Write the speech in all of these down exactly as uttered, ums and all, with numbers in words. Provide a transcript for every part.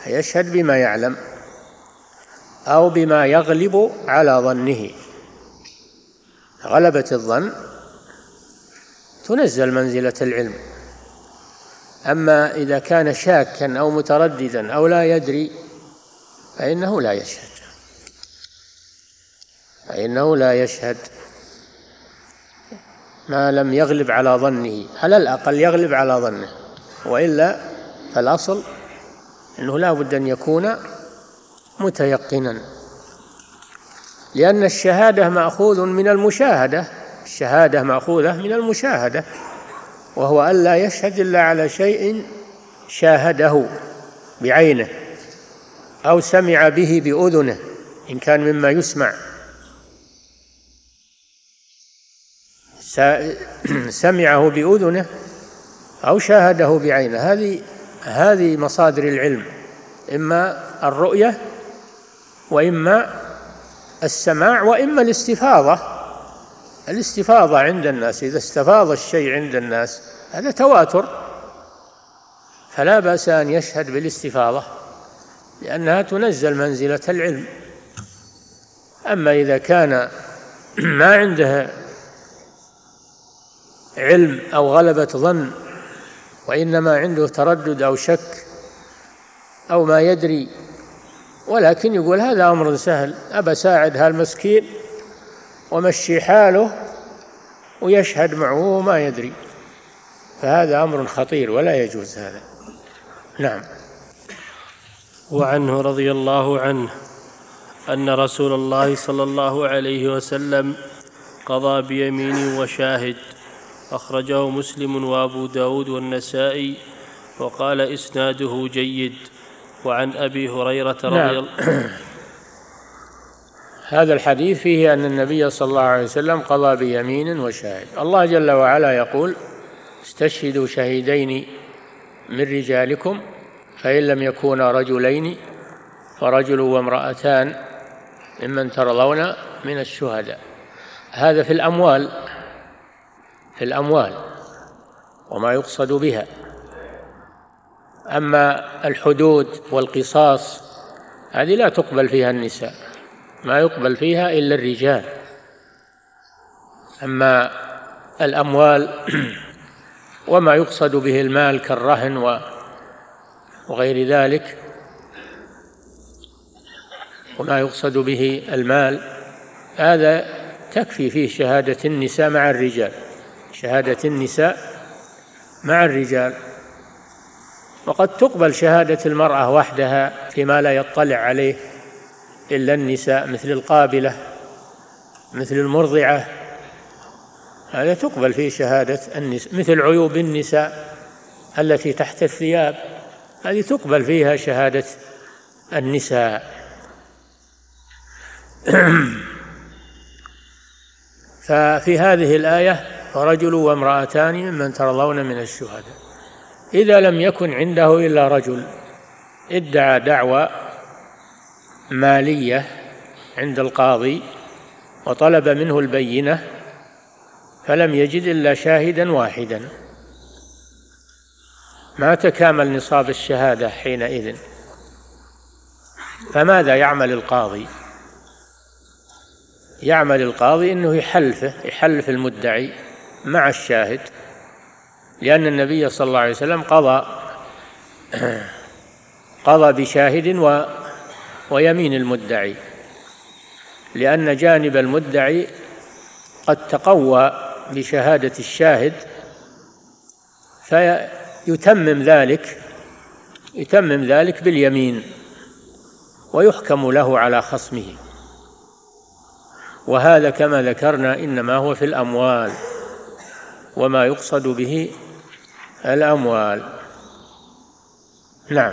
يشهد بما يعلم أو بما يغلب على ظنه. غلبة الظن تنزل منزلة العلم. أما إذا كان شاكا أو مترددا أو لا يدري فإنه لا يشهد فإنه لا يشهد ما لم يغلب على ظنه، على الأقل يغلب على ظنه، وإلا فالأصل أنه لا بد أن يكون متيقنا، لأن الشهادة مأخوذ من المشاهدة الشهادة مأخوذة من المشاهدة، وهو ألا يشهد إلا على شيء شاهده بعينه أو سمع به بأذنه إن كان مما يسمع، سمعه بأذنه أو شاهده بعينه. هذه هذه مصادر العلم، إما الرؤية وإما السماع وإما الاستفاضة. الاستفاضة عند الناس، إذا استفاض الشيء عند الناس هذا تواتر، فلا بأس أن يشهد بالاستفاضة لأنها تنزل منزلة العلم. أما إذا كان ما عنده علم أو غلبة ظن وإنما عنده تردد أو شك أو ما يدري، ولكن يقول هذا أمر سهل، أبى ساعد هالمسكين ومشي حاله ويشهد معه ما يدري، فهذا أمر خطير ولا يجوز هذا. نعم. وعنه رضي الله عنه أن رسول الله صلى الله عليه وسلم قضى بيمين وشاهد، أخرجه مسلم وأبو داود والنسائي، وقال إسناده جيد. وعن أبي هريرة رضي الله نعم. هذا الحديث فيه أن النبي صلى الله عليه وسلم قضى بيمين وشاهد. الله جل وعلا يقول: استشهدوا شهيدين من رجالكم فإن لم يكونا رجلين فرجل وامرأتان ممن ترضون من الشهداء. هذا في الأموال في الأموال وما يقصد بها. أما الحدود والقصاص هذه لا تقبل فيها النساء، ما يقبل فيها إلا الرجال. أما الأموال وما يقصد به المال كالرهن وغير ذلك، وما يقصد به المال هذا تكفي فيه شهادة النساء مع الرجال شهادة النساء مع الرجال. وقد تقبل شهادة المرأة وحدها فيما لا يطلع عليه إلا النساء، مثل القابلة، مثل المرضعة، هذا تقبل فيه شهادة النساء. مثل عيوب النساء التي تحت الثياب، هذه تقبل فيها شهادة النساء. ففي هذه الآية: فرجل وامرأتان ممن ترضون من الشهداء. إذا لم يكن عنده إلا رجل ادعى دعوى مالية عند القاضي وطلب منه البينة فلم يجد إلا شاهدا واحدا، ما تكامل نصاب الشهادة حينئذ، فماذا يعمل القاضي؟ يعمل القاضي أنه يحلفه يحلف المدعي مع الشاهد، لأن النبي صلى الله عليه وسلم قضى قضى بشاهد و ويمين المدعي، لأن جانب المدعي قد تقوى بشهادة الشاهد، فيتمم ذلك يتمم ذلك باليمين ويحكم له على خصمه. وهذا كما ذكرنا إنما هو في الأموال وما يقصد به الأموال. نعم.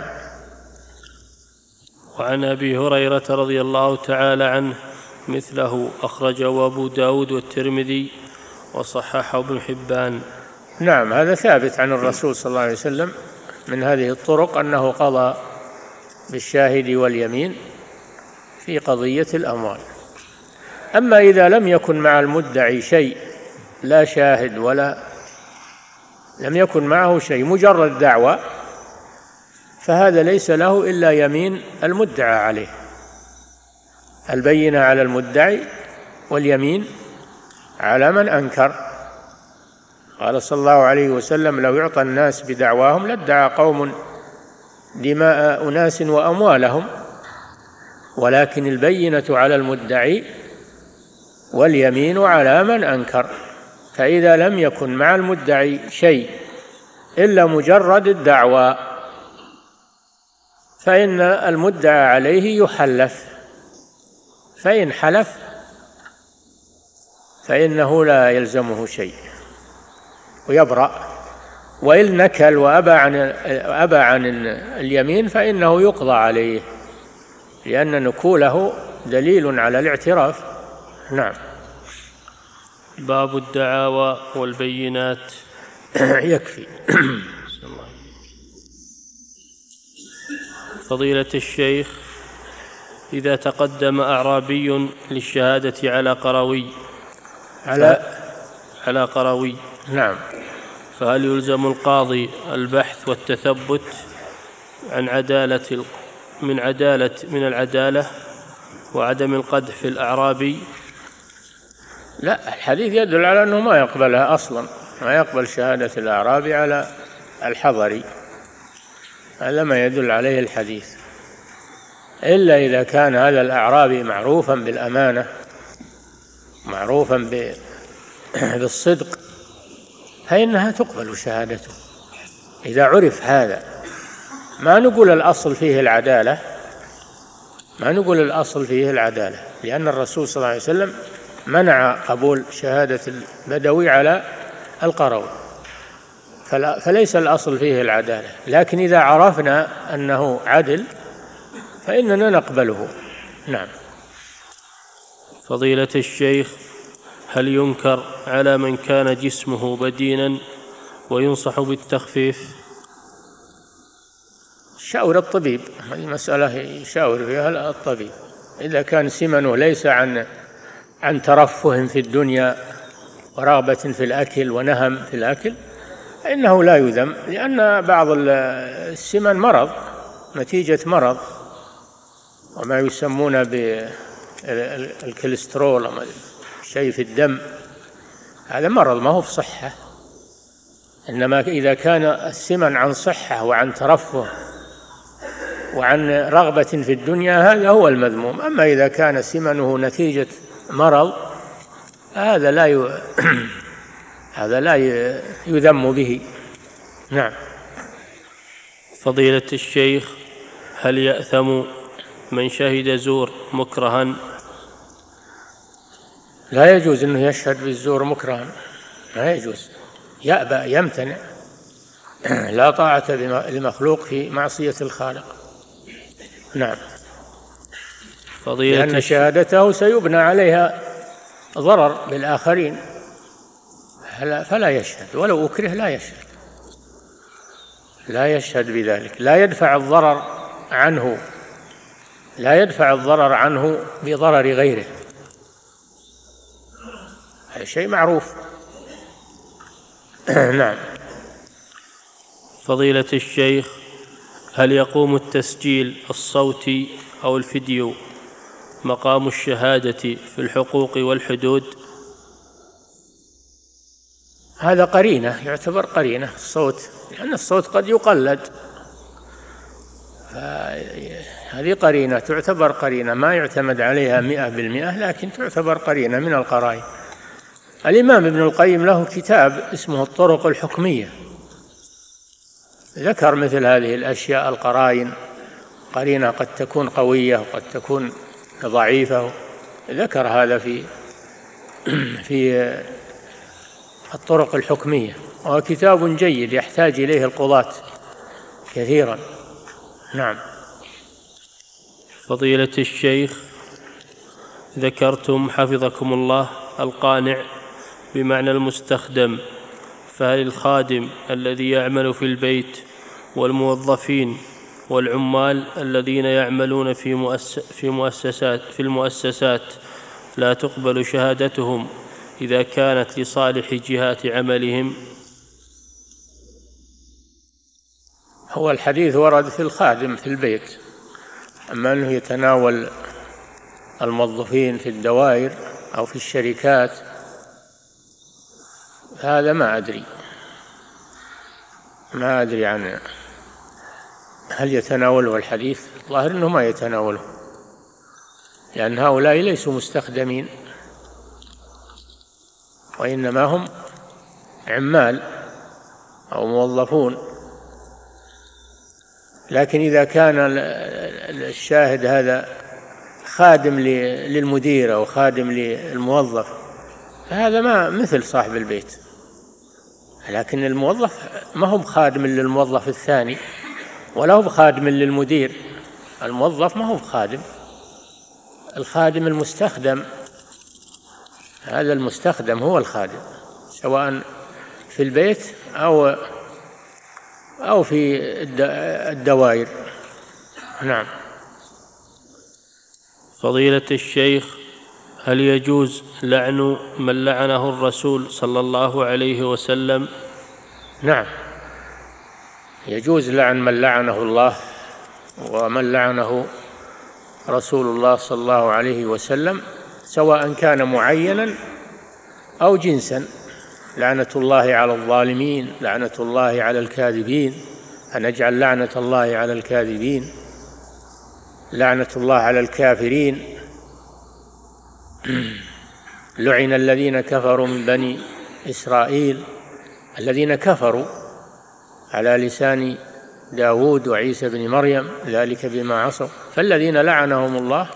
وعن أبي هريرة رضي الله تعالى عنه مثله، أخرجه أبو داود والترمذي وصححه ابن حبان. نعم، هذا ثابت عن الرسول صلى الله عليه وسلم من هذه الطرق أنه قضى بالشاهد واليمين في قضية الأموال. أما إذا لم يكن مع المدعي شيء، لا شاهد ولا لم يكن معه شيء، مجرد دعوى، فهذا ليس له إلا يمين المدعى عليه، البينة على المدعي واليمين على من أنكر. قال صلى الله عليه وسلم: لو يعطى الناس بدعواهم لادعى قوم دماء أناس وأموالهم، ولكن البينة على المدعي واليمين على من أنكر. فإذا لم يكن مع المدعي شيء إلا مجرد الدعوى فإن المدعى عليه يحلف، فإن حلف فإنه لا يلزمه شيء ويبرأ، وإن نكل وأبى عن أبى عن اليمين فإنه يقضى عليه، لأن نكوله دليل على الاعتراف. نعم. باب الدعاوى والبينات. يكفي. فضيلة الشيخ، إذا تقدم أعرابي للشهادة على قروي على على قروي نعم، فهل يلزم القاضي البحث والتثبت عن عدالة من عدالة من العدالة وعدم القدح في الأعرابي؟ لا، الحديث يدل على أنه ما يقبلها أصلا، ما يقبل شهادة الأعرابي على الحضري، هذا ما يدل عليه الحديث، إلا إذا كان هذا الأعرابي معروفا بالأمانة، معروفا بالصدق، فإنها تقبل شهادته إذا عرف هذا. ما نقول الأصل فيه العدالة، ما نقول الأصل فيه العدالة، لأن الرسول صلى الله عليه وسلم منع قبول شهادة البدوي على القروي، فليس الأصل فيه العدالة، لكن إذا عرفنا أنه عدل فإننا نقبله. نعم. فضيلة الشيخ، هل ينكر على من كان جسمه بدينا وينصح بالتخفيف؟ شاور الطبيب، هذه مسألة يشاور فيها الطبيب. إذا كان سمنه ليس عن عن ترفه في الدنيا ورغبة في الأكل ونهم في الأكل فإنه لا يذم، لأن بعض السمن مرض نتيجة مرض، وما يسمون بالكوليسترول شيء في الدم، هذا مرض ما هو في صحة. إنما إذا كان السمن عن صحة وعن ترفه وعن رغبة في الدنيا هذا هو المذموم. أما إذا كان سمنه نتيجة مرض هذا لا ي... هذا لا يذم به. نعم. فضيلة الشيخ، هل يأثم من شهد زور مكرها؟ لا يجوز أنه يشهد بالزور مكرها، لا يجوز، يأبى يمتنع. لا طاعة لمخلوق في معصية الخالق. نعم. فضيلة لأن شهادته سيبنى عليها ضرر بالآخرين، فلا يشهد، ولو أكره لا يشهد، لا يشهد بذلك، لا يدفع الضرر عنه، لا يدفع الضرر عنه بضرر غيره، هذا شيء معروف. نعم. فضيلة الشيخ، هل يقوم التسجيل الصوتي أو الفيديو مقام الشهادة في الحقوق والحدود؟ هذا قرينة، يعتبر قرينة الصوت، لأن الصوت قد يقلد، هذه قرينة تعتبر قرينة، ما يعتمد عليها مئة بالمئة، لكن تعتبر قرينة من القرائن. الإمام ابن القيم له كتاب اسمه الطرق الحكمية، ذكر مثل هذه الأشياء، القرائن، قرينة قد تكون قوية وقد تكون ضعيفة، ذكر هذا في في الطرق الحكمية، وهو كتاب جيد يحتاج إليه القضاة كثيرا. نعم. فضيلة الشيخ، ذكرتم حفظكم الله القانع بمعنى المستخدم، فهل الخادم الذي يعمل في البيت والموظفين والعمال الذين يعملون في في مؤسسات في المؤسسات لا تقبل شهادتهم إذا كانت لصالح جهات عملهم؟ هو الحديث ورد في الخادم في البيت، أما أنه يتناول الموظفين في الدوائر أو في الشركات هذا ما أدري ما أدري عن هل يتناوله الحديث. الظاهر أنه ما يتناوله، لأن هؤلاء ليسوا مستخدمين وإنما هم عمال أو موظفون. لكن إذا كان الشاهد هذا خادم للمدير أو خادم للموظف فهذا ما مثل صاحب البيت، لكن الموظف ما هو خادم للموظف الثاني ولا هو خادم للمدير. الموظف ما هو خادم، الخادم المستخدم، هذا المستخدم هو الخادم، سواء في البيت أو أو في الدوائر. نعم. فضيلة الشيخ، هل يجوز لعن من لعنه الرسول صلى الله عليه وسلم؟ نعم، يجوز لعن من لعنه الله ومن لعنه رسول الله صلى الله عليه وسلم، سواء كان معينا أو جنسا. لعنة الله على الظالمين، لعنة الله على الكاذبين، فنجعل لعنة الله على الكاذبين، لعنة الله على الكافرين. لعن الذين كفروا من بني إسرائيل، الذين كفروا على لسان داود وعيسى بن مريم، ذلك بما عصوا. فالذين لعنهم الله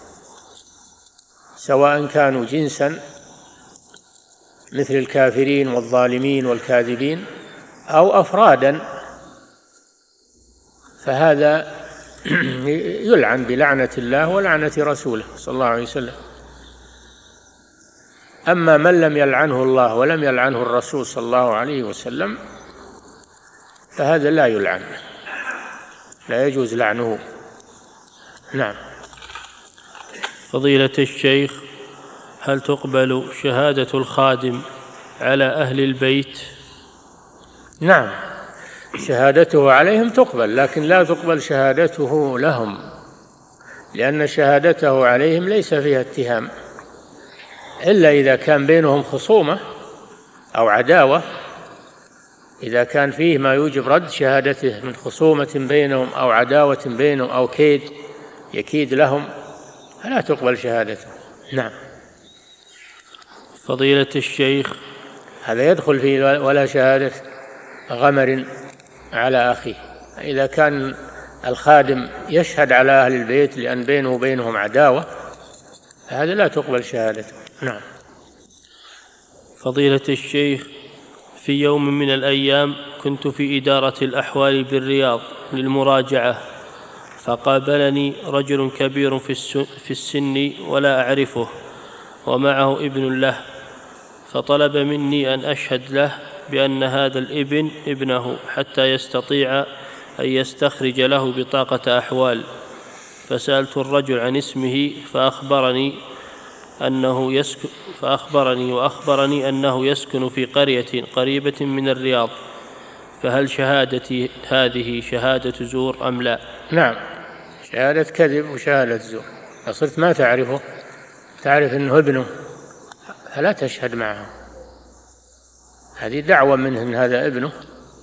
سواء كانوا جنسا مثل الكافرين والظالمين والكاذبين أو أفرادا، فهذا يلعن بلعنة الله ولعنة رسوله صلى الله عليه وسلم. أما من لم يلعنه الله ولم يلعنه الرسول صلى الله عليه وسلم فهذا لا يلعن، لا يجوز لعنه. نعم. فضيلة الشيخ، هل تقبل شهادة الخادم على أهل البيت؟ نعم، شهادته عليهم تقبل، لكن لا تقبل شهادته لهم، لأن شهادته عليهم ليس فيها اتهام، إلا إذا كان بينهم خصومة أو عداوة. إذا كان فيه ما يوجب رد شهادته من خصومة بينهم أو عداوة بينهم أو كيد يكيد لهم فلا تقبل شهادته. نعم. فضيلة الشيخ، هذا يدخل فيه ولا شهادة غمر على أخيه. إذا كان الخادم يشهد على أهل البيت لأن بينه وبينهم عداوة هذا لا تقبل شهادته. نعم. فضيلة الشيخ، في يوم من الأيام كنت في إدارة الأحوال بالرياض للمراجعة، فقابلني رجل كبير في السن ولا أعرفه ومعه ابن له، فطلب مني أن أشهد له بأن هذا الابن ابنه حتى يستطيع أن يستخرج له بطاقة أحوال. فسألت الرجل عن اسمه فأخبرني أنه يسكن فأخبرني وأخبرني أنه يسكن في قرية قريبة من الرياض، فهل شهادتي هذه شهادة زور أم لا؟ نعم، شهادة كذب وشهادة زور. صرت ما تعرفه، تعرف أنه ابنه فلا تشهد معه، هذه دعوة منه أن هذا ابنه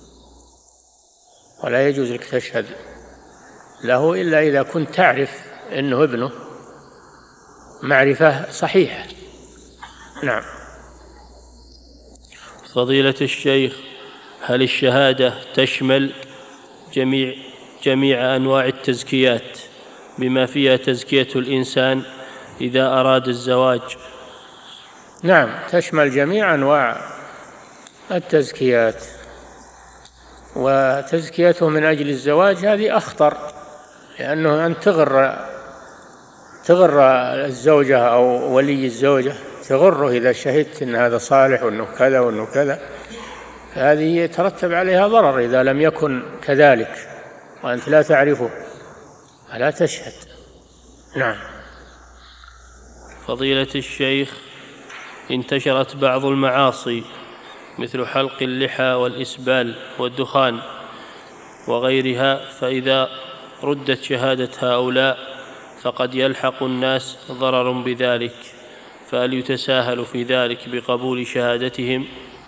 ولا يجوز لك تشهد له إلا إذا كنت تعرف أنه ابنه معرفة صحيحة. نعم. فضيلة الشيخ، هل الشهادة تشمل جميع جميع أنواع التزكيات بما فيها تزكية الإنسان إذا أراد الزواج؟ نعم، تشمل جميع أنواع التزكيات، وتزكيته من أجل الزواج هذه أخطر، لأنه أن تغر تغر الزوجة أو ولي الزوجة، تغره إذا شهدت أن هذا صالح وأنه كذا وأنه كذا، هذه يترتب عليها ضرر إذا لم يكن كذلك وأنت لا تعرفه فلا تشهد. نعم. فضيلة الشيخ، انتشرت بعض المعاصي مثل حلق اللحى والإسبال والدخان، وغيرها، فإذا ردت شهادة هؤلاء فقد يلحق الناس ضرر بذلك، فهل يتساهل في ذلك بقبول شهادتهم؟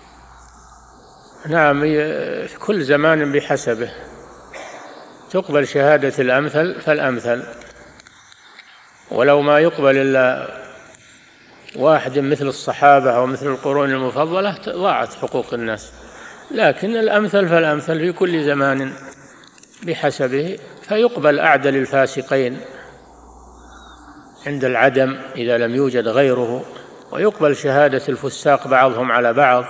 نعم، كل زمان بحسبه، تقبل شهادة الأمثل فالأمثل، ولو ما يقبل إلا واحد مثل الصحابة أو مثل القرون المفضلة ضاعت حقوق الناس، لكن الأمثل فالأمثل في كل زمان بحسبه، فيقبل أعدل الفاسقين عند العدم إذا لم يوجد غيره، ويقبل شهادة الفساق بعضهم على بعض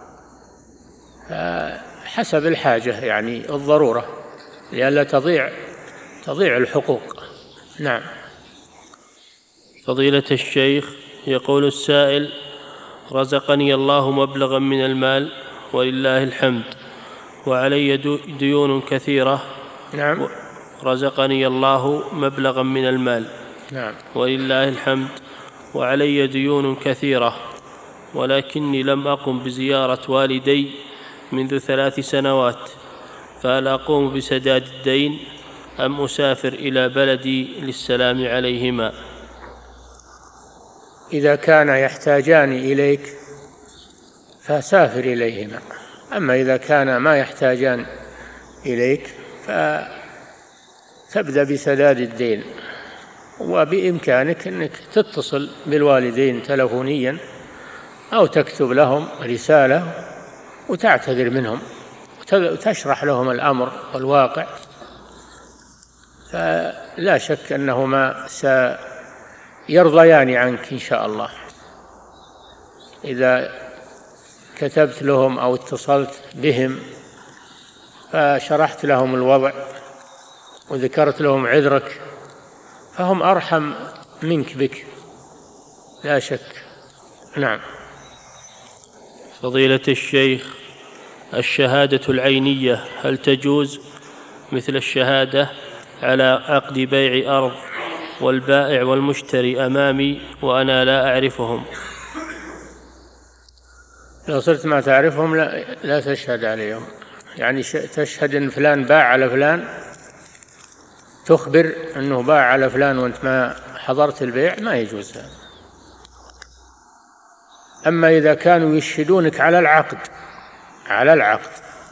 حسب الحاجة، يعني الضرورة، لئلا تضيع تضيع الحقوق. نعم. فضيلة الشيخ، يقول السائل: رزقني الله مبلغا من المال ولله الحمد، وعلي ديون كثيرة. نعم. رزقني الله مبلغا من المال. نعم. ولله الحمد، وعلي ديون كثيرة، ولكني لم أقم بزيارة والدي منذ ثلاث سنوات، فهل أقوم بسداد الدين أم أسافر إلى بلدي للسلام عليهما؟ إذا كان يحتاجان إليك فسافر إليهما، أما إذا كان ما يحتاجان إليك فتبدأ بسداد الدين، وبإمكانك أنك تتصل بالوالدين تلفونيا أو تكتب لهم رسالة وتعتذر منهم وتشرح لهم الأمر والواقع، فلا شك أنهما سيرضيان عنك إن شاء الله. إذا كتبت لهم أو اتصلت بهم فشرحت لهم الوضع وذكرت لهم عذرك فهم أرحم منك بك، لا شك. نعم. فضيلة الشيخ، الشهادة العينية هل تجوز مثل الشهادة على عقد بيع أرض والبائع والمشتري أمامي وأنا لا أعرفهم؟ لو صرت ما تعرفهم لا, لا تشهد عليهم، يعني تشهد أن فلان باع على فلان، تخبر أنه باع على فلان وأنت ما حضرت البيع، ما يجوز هذا. أما إذا كانوا يشهدونك على العقد على العقد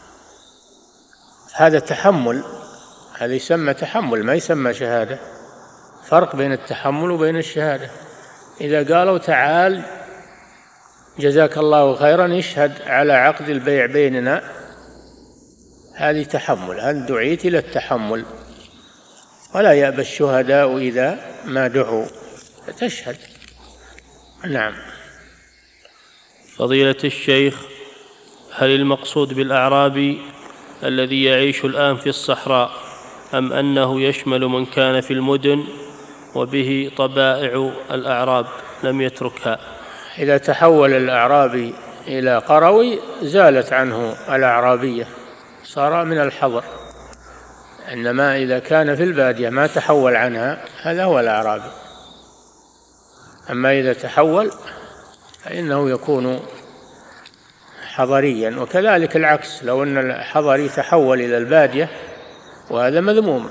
هذا تحمل، هذا يسمى تحمل ما يسمى شهادة. فرق بين التحمل وبين الشهادة. إذا قالوا تعال جزاك الله خيرا اشهد على عقد البيع بيننا، هذه تحمل، هل دعيت إلى التحمل، ولا يأبى الشهداء إذا ما دعوا فتشهد. نعم. فضيلة الشيخ، هل المقصود بالأعرابي الذي يعيش الآن في الصحراء أم أنه يشمل من كان في المدن وبه طبائع الأعراب لم يتركها؟ إذا تحول الأعرابي إلى قروي زالت عنه الأعرابية، صار من الحضر. إنما إذا كان في البادية ما تحول عنها هذا هو الأعرابي. أما إذا تحول فإنه يكون حضريا، وكذلك العكس، لو أن الحضري تحول إلى البادية وهذا مذموم،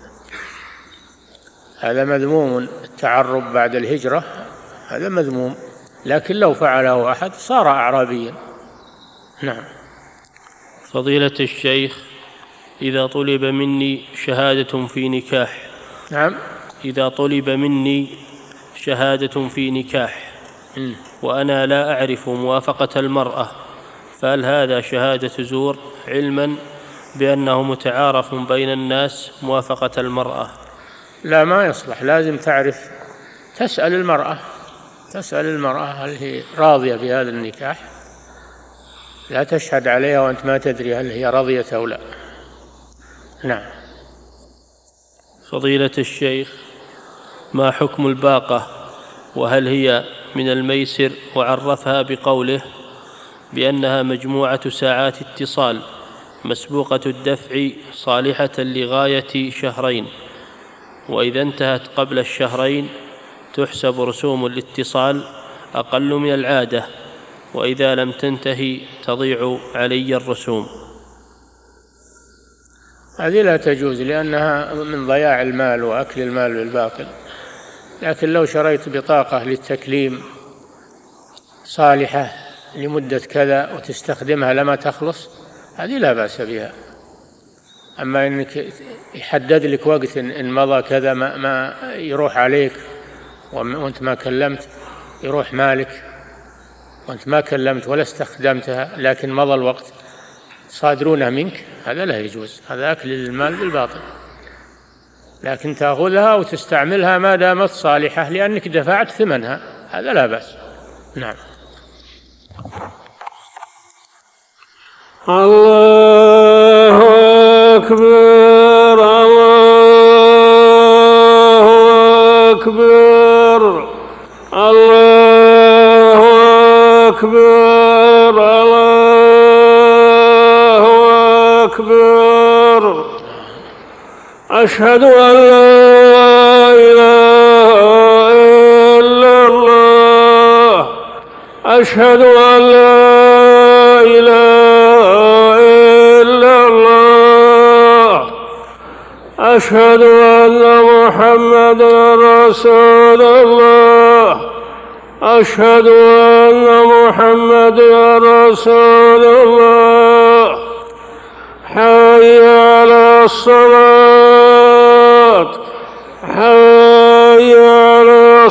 هذا مذموم، التعرب بعد الهجرة هذا مذموم، لكن لو فعله أحد صار أعرابيا. نعم. فضيلة الشيخ، إذا طلب مني شهادة في نكاح نعم إذا طلب مني شهادة في نكاح م. وأنا لا أعرف موافقة المرأة، فهل هذا شهادة زور علما بأنه متعارف بين الناس موافقة المرأة؟ لا، ما يصلح، لازم تعرف، تسأل المرأة تسأل المرأة هل هي راضية بهذا النكاح، لا تشهد عليها وأنت ما تدري هل هي راضية أو لا. نعم. فضيلة الشيخ، ما حكم الباقة، وهل هي من الميسر؟ وعرفها بقوله بأنها مجموعة ساعات اتصال مسبوقة الدفع صالحة لغاية شهرين، وإذا انتهت قبل الشهرين تحسب رسوم الاتصال أقل من العادة، وإذا لم تنتهي تضيع علي الرسوم. هذه لا تجوز لأنها من ضياع المال وأكل المال بالباطل. لكن لو شريت بطاقة للتكليم صالحة لمدة كذا وتستخدمها لما تخلص، هذه لا بأس بها. أما إنك يحدد لك وقت إن مضى كذا ما, ما يروح عليك وأنت ما كلمت، يروح مالك وأنت ما كلمت ولا استخدمتها لكن مضى الوقت صادرونها منك، هذا لا يجوز، هذا أكل المال بالباطل. لكن تأخذها وتستعملها ما دامت صالحة لأنك دفعت ثمنها، هذا لا بأس. نعم. الله أكبر الله أكبر الله أكبر الله أكبر. أشهد أن لا إله إلا الله أشهد أن لا إله إلا الله أشهد أن محمدا رسول الله أشهد أن محمدا رسول الله. حي على الصلاة حي على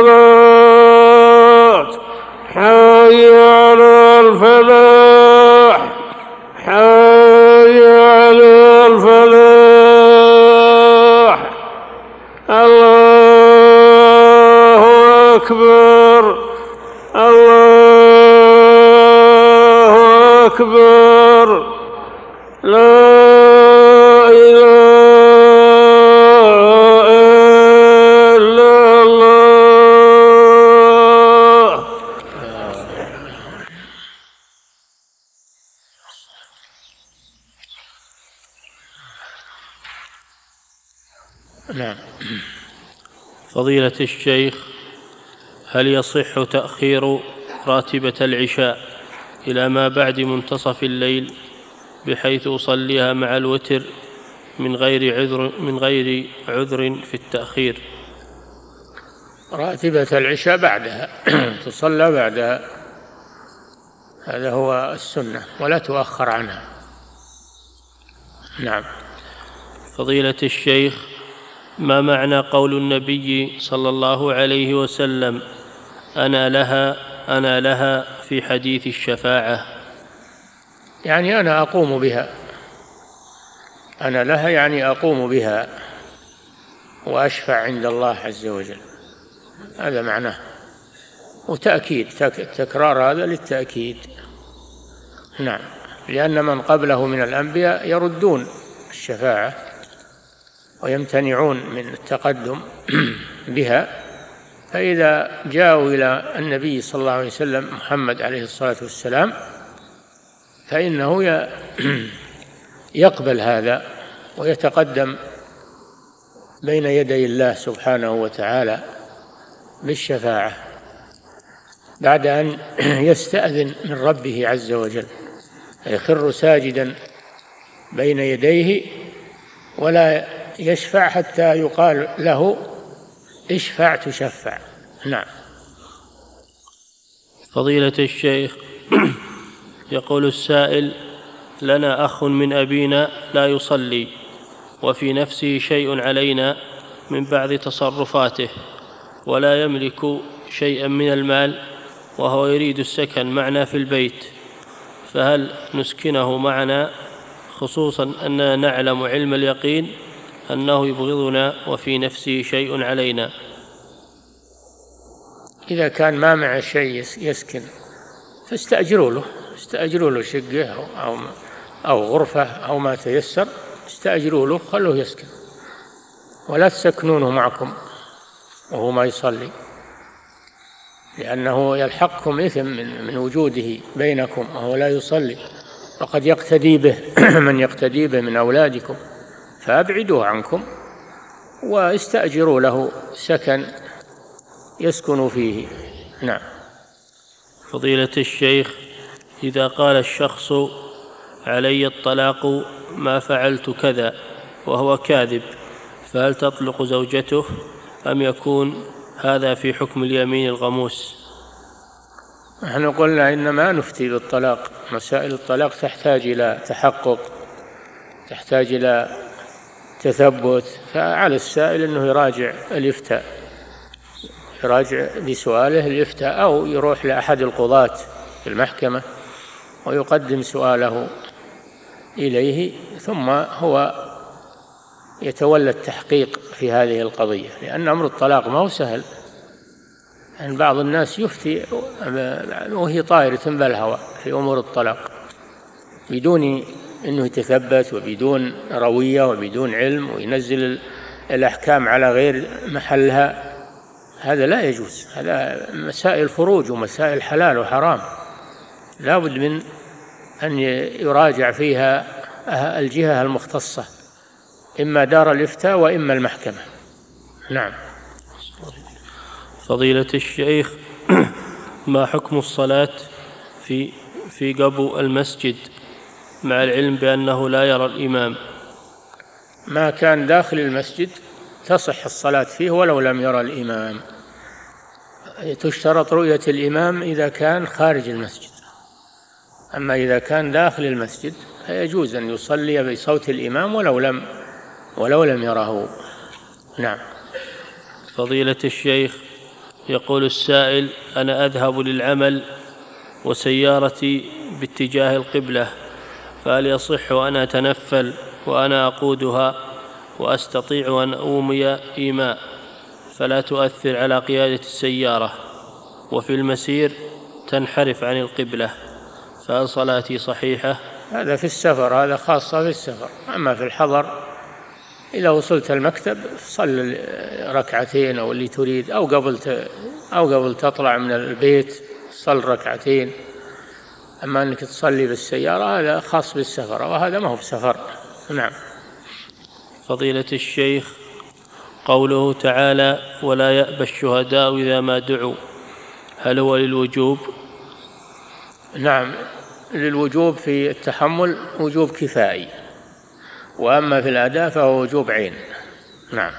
الصلاة حي على الفلاح حي على الفلاح. الله أكبر الله أكبر. لا إله إلا الله. نعم. فضيلة الشيخ، هل يصح تأخير راتبة العشاء إلى ما بعد منتصف الليل بحيث أصليها مع الوتر من غير عذر من غير عذر في التأخير؟ راتبة العشاء بعدها تصلى بعدها، هذا هو السنة، ولا تؤخر عنها. نعم. فضيلة الشيخ، ما معنى قول النبي صلى الله عليه وسلم أنا لها أنا لها في حديث الشفاعة؟ يعني أنا أقوم بها، أنا لها يعني أقوم بها وأشفع عند الله عز وجل، هذا معناه. وتأكيد تكرار هذا للتأكيد. نعم. لأن من قبله من الأنبياء يردون الشفاعة ويمتنعون من التقدم بها، فإذا جاءوا إلى النبي صلى الله عليه وسلم محمد عليه الصلاة والسلام فإنه يقبل هذا ويتقدم بين يدي الله سبحانه وتعالى بالشفاعة بعد أن يستأذن من ربه عز وجل، يخر ساجدا بين يديه ولا يشفع حتى يقال له اشفع تشفع. نعم. فضيلة الشيخ، يقول السائل: لنا أخ من أبينا لا يصلي وفي نفسه شيء علينا من بعض تصرفاته ولا يملك شيئا من المال وهو يريد السكن معنا في البيت، فهل نسكنه معنا، خصوصا أننا نعلم علم اليقين أنه يبغضنا وفي نفسه شيء علينا؟ إذا كان ما معه شيء يسكن فاستأجروا له استأجروا له شقة أو أو غرفة أو ما تيسر، استأجروا له خلوه يسكن، ولا تسكنونه معكم وهو ما يصلي، لأنه يلحقكم إثم من, من وجوده بينكم وهو لا يصلي، وقد يقتدي به من يقتدي به من أولادكم، فأبعدوه عنكم واستأجروا له سكن يسكن فيه. نعم. فضيلة الشيخ، إذا قال الشخص علي الطلاق ما فعلت كذا وهو كاذب، فهل تطلق زوجته أم يكون هذا في حكم اليمين الغموس؟ نحن قلنا إنما نفتي بالطلاق، مسائل الطلاق تحتاج إلى تحقق، تحتاج إلى تثبت، فعلى السائل أنه يراجع الإفتاء، يراجع بسؤاله الإفتاء، أو يروح لأحد القضاة في المحكمة ويقدم سؤاله إليه، ثم هو يتولى التحقيق في هذه القضية، لأن أمر الطلاق ما هو سهل. يعني بعض الناس يفتي وهي طائرة بالهواء في أمور الطلاق بدون أنه يتثبت وبدون روية وبدون علم، وينزل الأحكام على غير محلها. هذا لا يجوز، هذا مسائل فروج ومسائل حلال وحرام، لا بد من أن يراجع فيها الجهة المختصة، إما دار الإفتاء وإما المحكمة. نعم. فضيلة الشيخ، ما حكم الصلاة في في قبو المسجد مع العلم بأنه لا يرى الإمام؟ ما كان داخل المسجد تصح الصلاة فيه ولو لم يرى الإمام. تشترط رؤية الإمام إذا كان خارج المسجد، أما إذا كان داخل المسجد فيجوز أن يصلي بصوت الإمام ولو لم ولو لم يره. نعم. فضيلة الشيخ، يقول السائل: أنا أذهب للعمل وسيارتي باتجاه القبلة، فهل يصح أن أتنفل وأنا أقودها وأستطيع أن أومي إيماء فلا تؤثر على قيادة السيارة، وفي المسير تنحرف عن القبلة، فهل صلاتي صحيحة؟ هذا في السفر، هذا خاصة في السفر. أما في الحضر إذا وصلت المكتب صل ركعتين أو اللي تريد، أو قبل أو قبل تطلع من البيت صل ركعتين. أما أنك تصلي بالسيارة هذا خاص بالسفر، وهذا ما هو بسفر. نعم. فضيلة الشيخ، قوله تعالى: ولا يأبى الشهداء إذا ما دعوا، هل هو للوجوب؟ نعم، للوجوب في التحمل وجوب كفائي، وأما في الأداء فهو وجوب عين. نعم.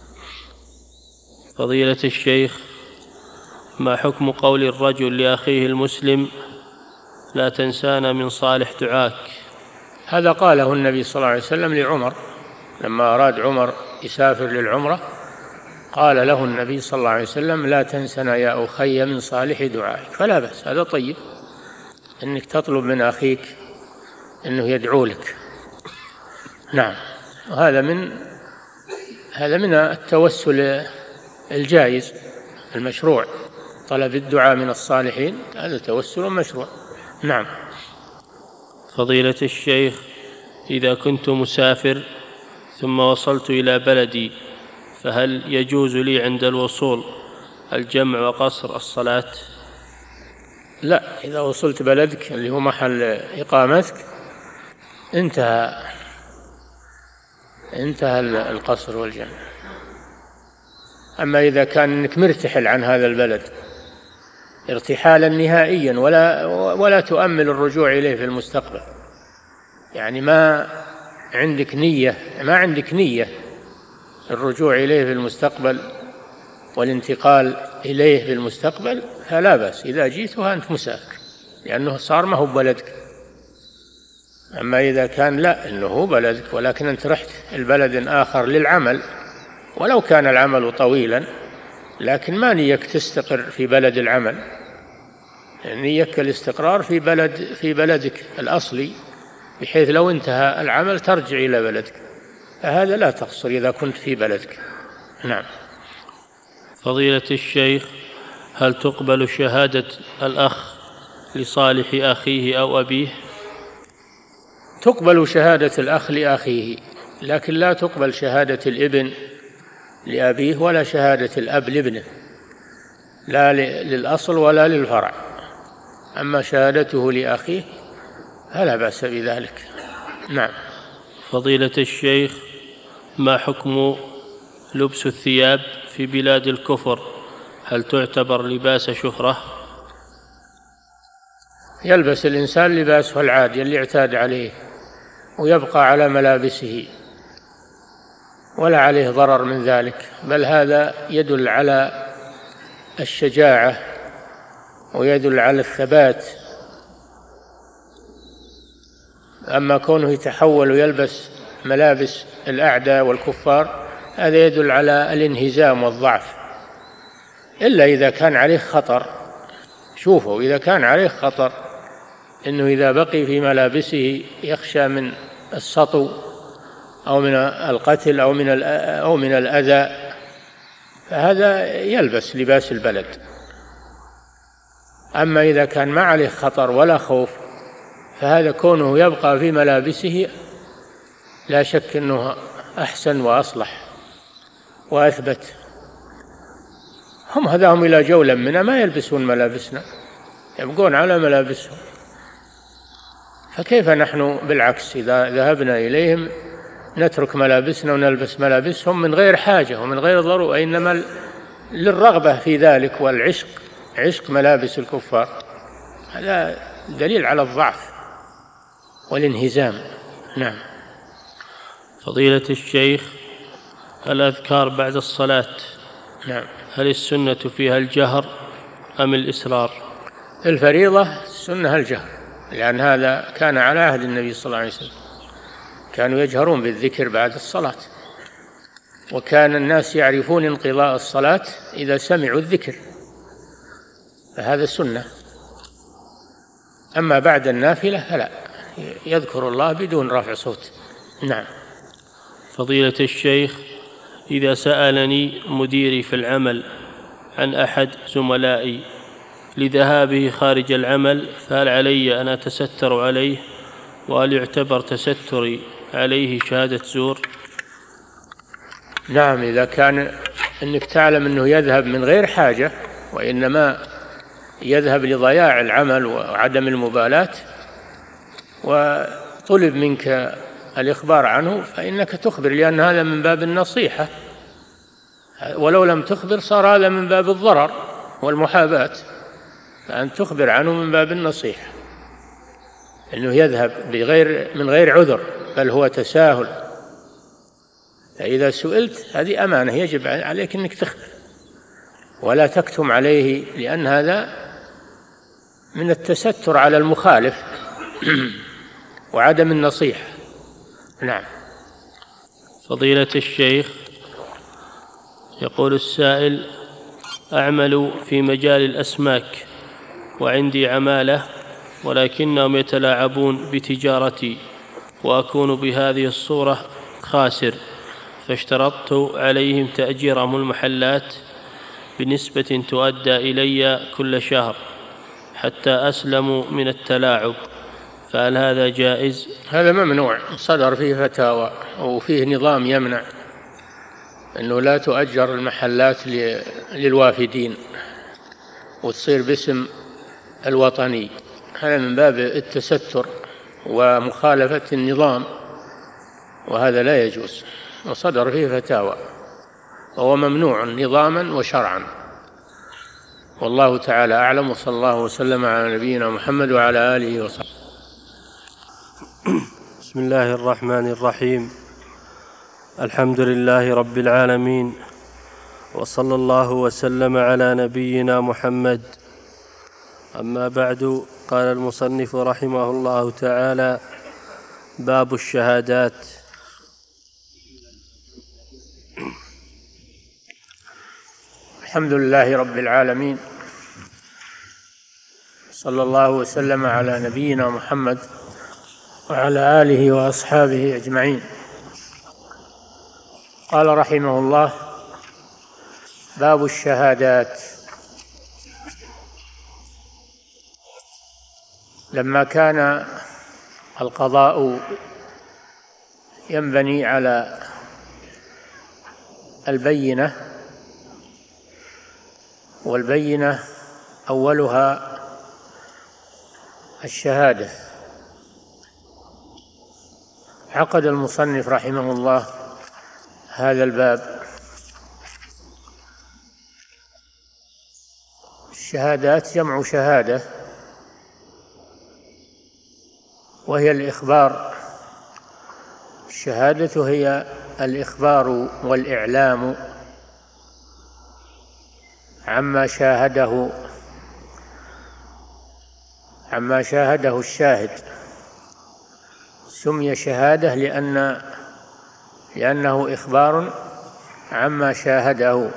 فضيلة الشيخ، ما حكم قول الرجل لأخيه المسلم: لا تنسانا من صالح دعاك؟ هذا قاله النبي صلى الله عليه وسلم لعمر لما أراد عمر يسافر للعمرة، قال له النبي صلى الله عليه وسلم: لا تنسنا يا أخي من صالح دعائك. فلا بأس، هذا طيب أنك تطلب من أخيك أنه يدعو لك. نعم. وهذا من هذا من التوسل الجائز المشروع، طلب الدعاء من الصالحين هذا توسل مشروع. نعم. فضيلة الشيخ، إذا كنت مسافر ثم وصلت إلى بلدي، فهل يجوز لي عند الوصول الجمع وقصر الصلاة؟ لا، إذا وصلت بلدك اللي هو محل إقامتك انتهى انتهى القصر والجمع. أما إذا كان إنك مرتحل عن هذا البلد ارتحالا نهائيا ولا ولا تؤمل الرجوع إليه في المستقبل، يعني ما عندك نية ما عندك نية الرجوع إليه في المستقبل والانتقال إليه في المستقبل، فلا بأس إذا جيتها أنت مسافر، لأنه صار ما هو بلدك. أما إذا كان لا، إنه هو بلدك ولكن أنت رحت البلد آخر للعمل، ولو كان العمل طويلا لكن ما نيك تستقر في بلد العمل، نيك الاستقرار في بلد في بلدك الأصلي، بحيث لو انتهى العمل ترجع إلى بلدك، فهذا لا تقصر إذا كنت في بلدك. نعم. فضيلة الشيخ، هل تقبل شهادة الأخ لصالح أخيه أو أبيه؟ تقبل شهادة الأخ لأخيه، لكن لا تقبل شهادة الابن لأبيه ولا شهادة الأب لابنه، لا للأصل ولا للفرع. أما شهادته لأخيه فلا بأس بذلك. نعم. فضيلة الشيخ، ما حكم لبس الثياب في بلاد الكفر؟ هل تعتبر لباس شهرة؟ يلبس الإنسان لباسه العادي اللي اعتاد عليه ويبقى على ملابسه ولا عليه ضرر من ذلك، بل هذا يدل على الشجاعة ويدل على الثبات. أما كونه يتحول ويلبس ملابس الأعداء والكفار هذا يدل على الانهزام والضعف، إلا إذا كان عليه خطر. شوفوا، إذا كان عليه خطر إنه إذا بقي في ملابسه يخشى من السطو أو من القتل أو من أو من الأذى، فهذا يلبس لباس البلد. أما إذا كان ما عليه خطر ولا خوف فهذا كونه يبقى في ملابسه لا شك أنه أحسن وأصلح وأثبت. هم هداهم إلى جولا منا ما يلبسون ملابسنا، يبقون على ملابسهم، فكيف نحن بالعكس إذا ذهبنا إليهم نترك ملابسنا ونلبس ملابسهم من غير حاجة ومن غير ضرورة، إنما للرغبة في ذلك والعشق، عشق ملابس الكفار. هذا دليل على الضعف والانهزام. نعم. فضيلة الشيخ، الأذكار بعد الصلاة نعم، هل السنة فيها الجهر أم الإسرار؟ الفريضة السنة الجهر، لأن هذا كان على عهد النبي صلى الله عليه وسلم، كانوا يجهرون بالذكر بعد الصلاة، وكان الناس يعرفون انقضاء الصلاة إذا سمعوا الذكر، فهذا سنة. أما بعد النافلة فلا، يذكر الله بدون رفع صوت. نعم. فضيلة الشيخ، إذا سألني مديري في العمل عن أحد زملائي لذهابه خارج العمل فهل علي أن أتستر عليه، وهل يعتبر تستري عليه شهادة زور؟ نعم، إذا كان أنك تعلم أنه يذهب من غير حاجة وإنما يذهب لضياع العمل وعدم المبالاة وطلب منك الإخبار عنه فإنك تخبر، لأن هذا من باب النصيحة، ولو لم تخبر صار هذا من باب الضرر والمحاباة، فأن تخبر عنه من باب النصيحة، أنه يذهب بغير من غير عذر بل هو تساهل. فإذا سئلت هذه أمانة يجب عليك أنك تخبر ولا تكتم عليه، لأن هذا من التستر على المخالف وعدم النصيحة. نعم. فضيلة الشيخ، يقول السائل: أعمل في مجال الأسماك وعندي عمالة ولكنهم يتلاعبون بتجارتي وأكون بهذه الصورة خاسر، فاشترطت عليهم تأجيرهم المحلات بنسبة تؤدى إلي كل شهر حتى أسلموا من التلاعب، فهل هذا جائز؟ هذا ممنوع، صدر فيه فتاوى وفيه نظام يمنع أنه لا تؤجر المحلات للوافدين وتصير باسم الوطني، هذا من باب التستر ومخالفة النظام، وهذا لا يجوز، وصدر فيه فتاوى، وهو ممنوع نظاما وشرعا. والله تعالى أعلم، وصلى الله وسلم على نبينا محمد وعلى آله وصحبه. بسم الله الرحمن الرحيم. الحمد لله رب العالمين، وصلى الله وسلم على نبينا محمد. أما بعد، قال المصنف رحمه الله تعالى: باب الشهادات. الحمد لله رب العالمين، صلى الله وسلم على نبينا محمد وعلى آله وأصحابه أجمعين. قال رحمه الله: باب الشهادات. لما كان القضاء ينبني على البينة، والبينة أولها الشهادة، عقد المصنف رحمه الله هذا الباب. الشهادات جمع شهادة، وهي الإخبار. الشهادة هي الإخبار والإعلام عما شاهده عما شاهده الشاهد. سمي شهادة لأن لأنه إخبار عما شاهده.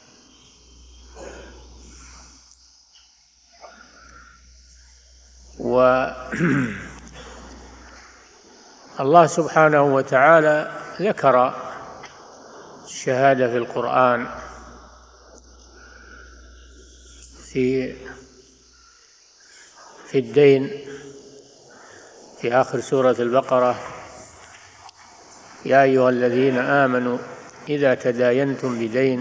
والله سبحانه وتعالى ذكر الشهادة في القرآن في في الدين في آخر سورة البقرة: يا أيها الذين آمنوا إذا تداينتم بدين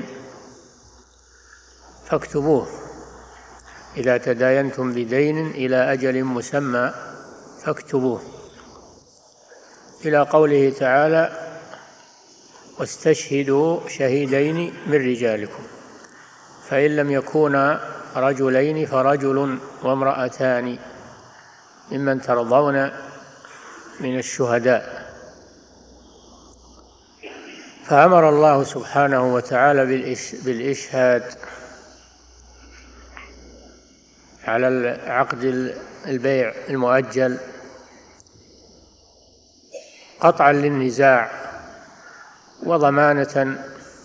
فاكتبوه إذا تداينتم بدين إلى أجل مسمى فاكتبوه، إلى قوله تعالى: واستشهدوا شهيدين من رجالكم فإن لم يكونا رجلين فرجل وامرأتان ممن ترضون من الشهداء. فأمر الله سبحانه وتعالى بالإشهاد على عقد البيع المؤجل قطعا للنزاع وضمانة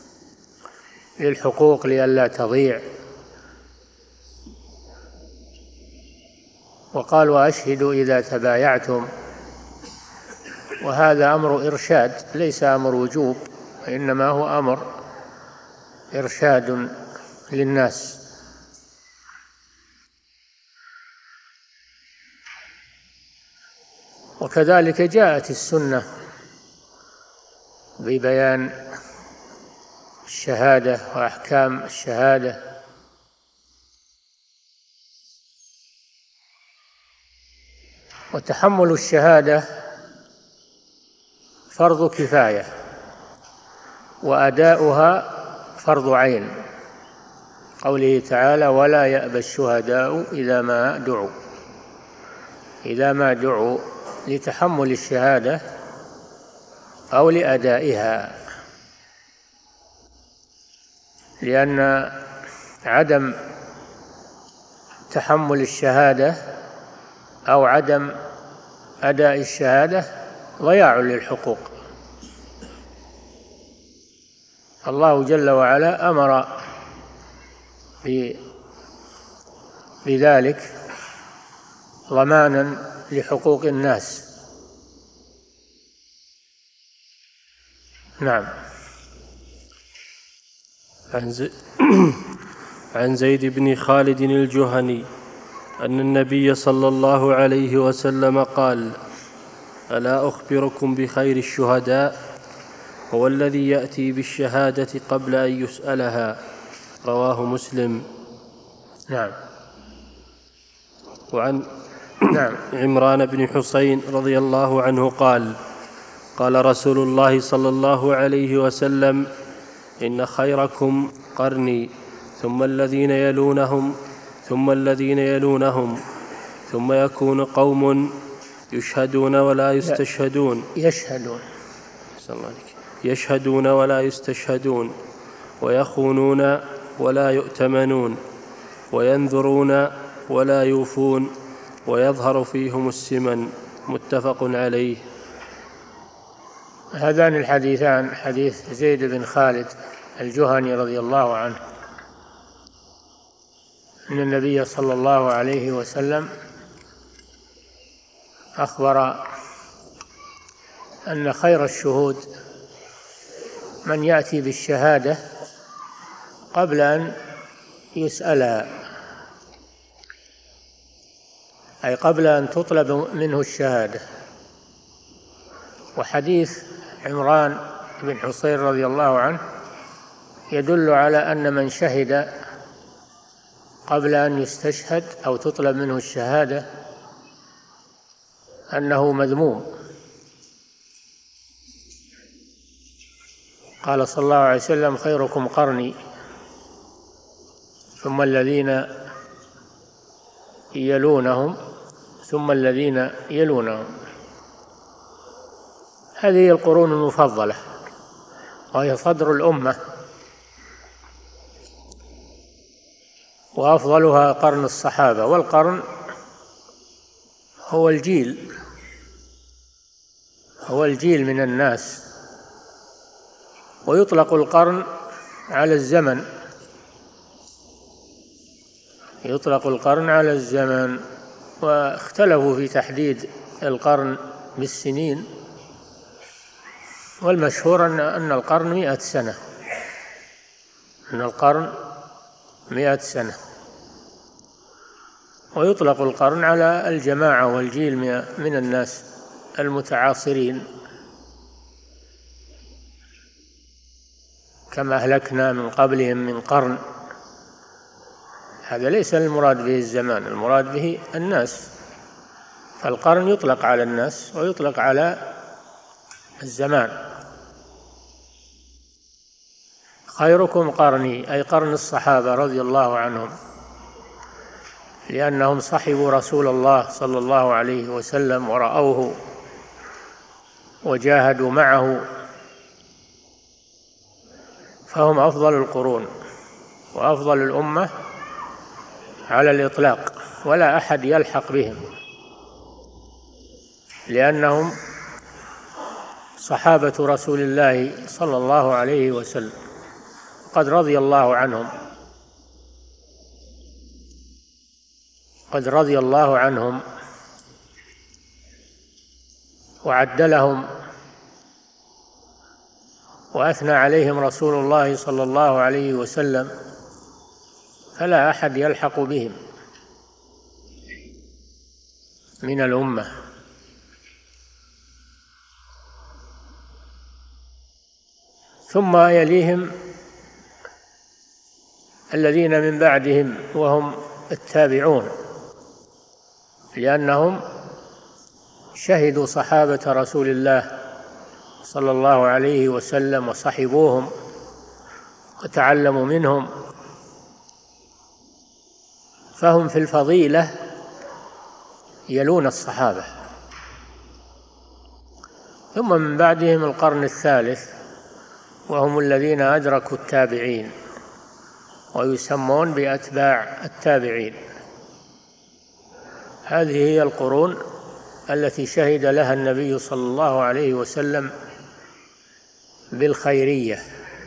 للحقوق لئلا تضيع. وقال: وأشهدوا إذا تبايعتم، وهذا أمر إرشاد ليس أمر وجوب، وإنما هو أمر إرشاد للناس. وكذلك جاءت السنة ببيان الشهادة وأحكام الشهادة. وتحمل الشهادة فرض كفاية، وأداؤها فرض عين، قوله تعالى: ولا يأبى الشهداء إذا ما دعوا إذا ما دعوا لتحمل الشهادة أو لأدائها، لأن عدم تحمل الشهادة أو عدم أداء الشهادة ضياع للحقوق. الله جل وعلا أمر بذلك ضمانا لحقوق الناس. نعم. عن زيد بن خالد الجهني أن النبي صلى الله عليه وسلم قال: ألا أخبركم بخير الشهداء؟ هو الذي يأتي بالشهادة قبل أن يسألها. رواه مسلم. نعم. وعن نعم عمران بن حسين رضي الله عنه قال: قال رسول الله صلى الله عليه وسلم: إن خيركم قرني، ثم الذين يلونهم ثم الذين يلونهم ثم يكون قوم يشهدون ولا يستشهدون يشهدون يشهدون ولا يستشهدون ويخونون ولا يؤتمنون وينذرون ولا يوفون ويظهر فيهم السمن. متفق عليه. هذان الحديثان حديث زيد بن خالد الجهني رضي الله عنه أن النبي صلى الله عليه وسلم أخبر أن خير الشهود من يأتي بالشهادة قبل أن يسألها، أي قبل أن تطلب منه الشهادة. وحديث عمران بن حسين رضي الله عنه يدل على أن من شهد قبل أن يستشهد أو تطلب منه الشهادة أنه مذموم. قال صلى الله عليه وسلم: خيركم قرني، ثم الذين يلونهم ثم الذين يلونهم. هذه القرون المفضلة، وهي صدر الأمة، وأفضلها قرن الصحابة. والقرن هو الجيل هو الجيل من الناس. ويطلق القرن على الزمن يطلق القرن على الزمن واختلفوا في تحديد القرن بالسنين، والمشهور أن القرن مئة سنة أن القرن مئة سنة. ويطلق القرن على الجماعة والجيل من الناس المتعاصرين، كما أهلكنا من قبلهم من قرن. هذا ليس المراد به الزمان، المراد به الناس. فالقرن يطلق على الناس ويطلق على الزمان. خيركم قرني، أي قرن الصحابة رضي الله عنهم، لأنهم صحبوا رسول الله صلى الله عليه وسلم ورأوه وجاهدوا معه، فهم أفضل القرون وأفضل الأمة على الإطلاق، ولا أحد يلحق بهم، لأنهم صحابة رسول الله صلى الله عليه وسلم، قد رضي الله عنهم قد رضي الله عنهم وعدلهم وأثنى عليهم رسول الله صلى الله عليه وسلم، فلا أحد يلحق بهم من الأمة. ثم يليهم الذين من بعدهم وهم التابعون، لأنهم شهدوا صحابة رسول الله صلى الله عليه وسلم وصحبوهم وتعلموا منهم، فهم في الفضيلة يلون الصحابة. ثم من بعدهم القرن الثالث، وهم الذين أدركوا التابعين ويسمون بأتباع التابعين. هذه هي القرون التي شهد لها النبي صلى الله عليه وسلم بالخيرية.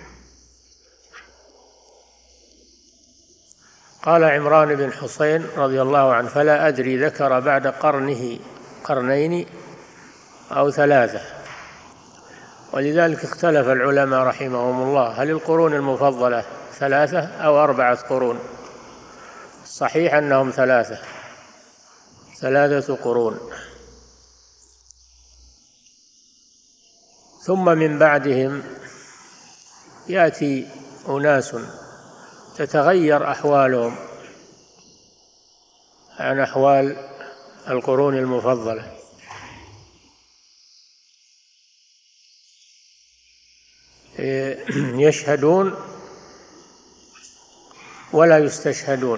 قال عمران بن حسين رضي الله عنه: فلا أدري ذكر بعد قرنه قرنين أو ثلاثة. ولذلك اختلف العلماء رحمهم الله، هل القرون المفضلة ثلاثة أو أربعة قرون؟ الصحيح أنهم ثلاثة ثلاثة قرون. ثم من بعدهم يأتي أناس تتغير أحوالهم عن أحوال القرون المفضلة، يشهدون ولا يستشهدون،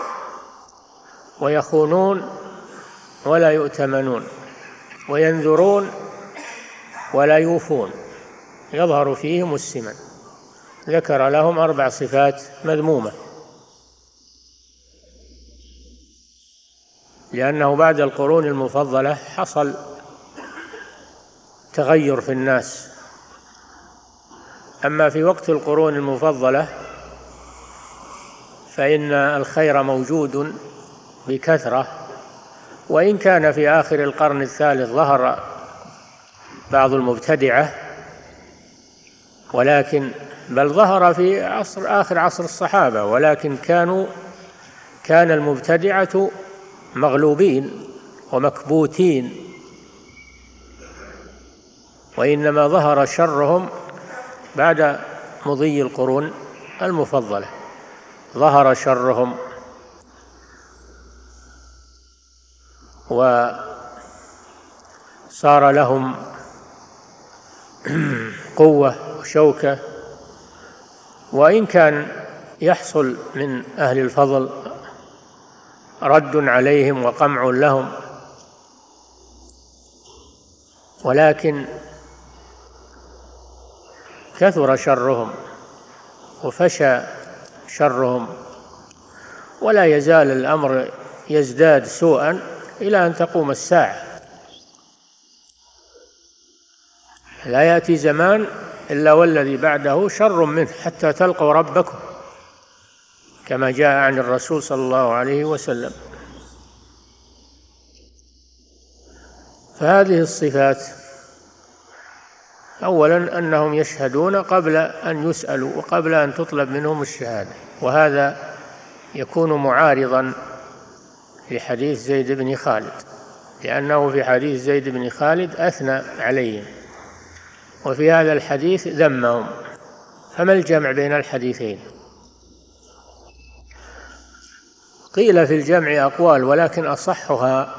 ويخونون ولا يؤتمنون، وينذرون ولا يوفون، يظهر فيهم السمن. ذكر لهم أربع صفات مذمومة، لأنه بعد القرون المفضلة حصل تغير في الناس. أما في وقت القرون المفضلة فإن الخير موجود بكثرة، وإن كان في آخر القرن الثالث ظهر بعض المبتدعة، ولكن بل ظهر في عصر آخر عصر الصحابة، ولكن كانوا كان المبتدعة مغلوبين ومكبوتين، وإنما ظهر شرهم بعد مضي القرون المفضلة، ظهر شرهم وصار لهم قوة وشوكة. وإن كان يحصل من أهل الفضل رد عليهم وقمع لهم، ولكن كثر شرهم وفشى شرهم، ولا يزال الأمر يزداد سوءا إلى أن تقوم الساعة. لا يأتي زمان إلا والذي بعده شر منه حتى تلقوا ربكم، كما جاء عن الرسول صلى الله عليه وسلم. فهذه الصفات: أولا أنهم يشهدون قبل أن يسألوا وقبل أن تطلب منهم الشهادة، وهذا يكون معارضا لحديث زيد بن خالد، لأنه في حديث زيد بن خالد أثنى عليهم، وفي هذا الحديث ذمهم. فما الجمع بين الحديثين؟ قيل في الجمع أقوال، ولكن أصحها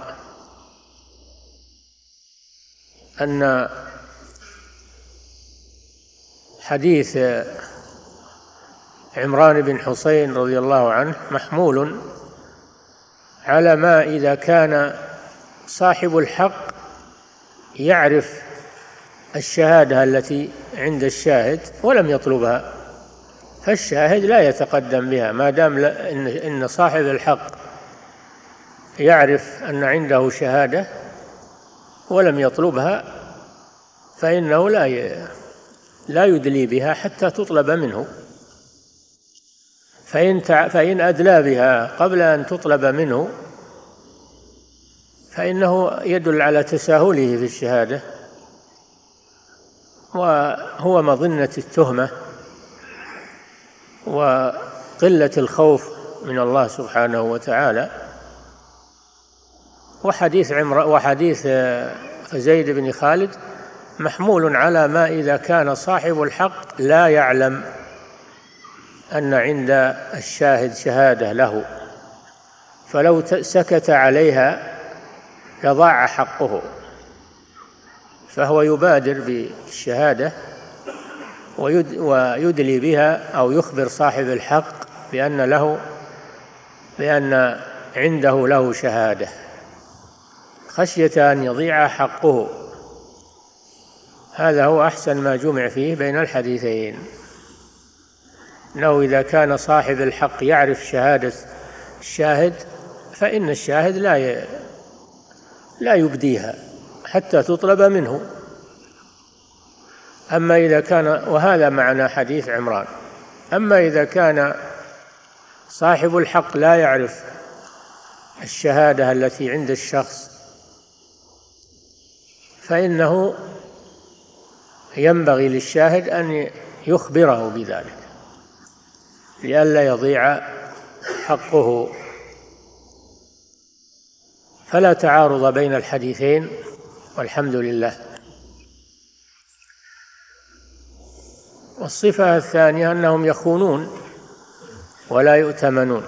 أن حديث عمران بن حسين رضي الله عنه محمول على ما إذا كان صاحب الحق يعرف الشهادة التي عند الشاهد ولم يطلبها، فالشاهد لا يتقدم بها ما دام إن صاحب الحق يعرف أن عنده شهادة ولم يطلبها، فإنه لا لا يدلي بها حتى تطلب منه. فإن فإن أدلى بها قبل أن تطلب منه فإنه يدل على تساهله في الشهادة، وهو مظنة التهمة وقلة الخوف من الله سبحانه وتعالى. وحديث عمر وحديث زيد بن خالد محمول على ما إذا كان صاحب الحق لا يعلم أن عند الشاهد شهادة له، فلو سكت عليها لضاع حقه، فهو يبادر بالشهادة ويدلي بها أو يخبر صاحب الحق بأن له بأن عنده له شهادة، خشية أن يضيع حقه. هذا هو أحسن ما جمع فيه بين الحديثين، أنه إذا كان صاحب الحق يعرف شهادة الشاهد فإن الشاهد لا لا يبديها حتى تطلب منه. أما إذا كان، وهذا معنى حديث عمران، أما إذا كان صاحب الحق لا يعرف الشهادة التي عند الشخص فإنه ينبغي للشاهد أن يخبره بذلك لئلا يضيع حقه. فلا تعارض بين الحديثين والحمد لله. والصفة الثانية أنهم يخونون ولا يؤتمنون،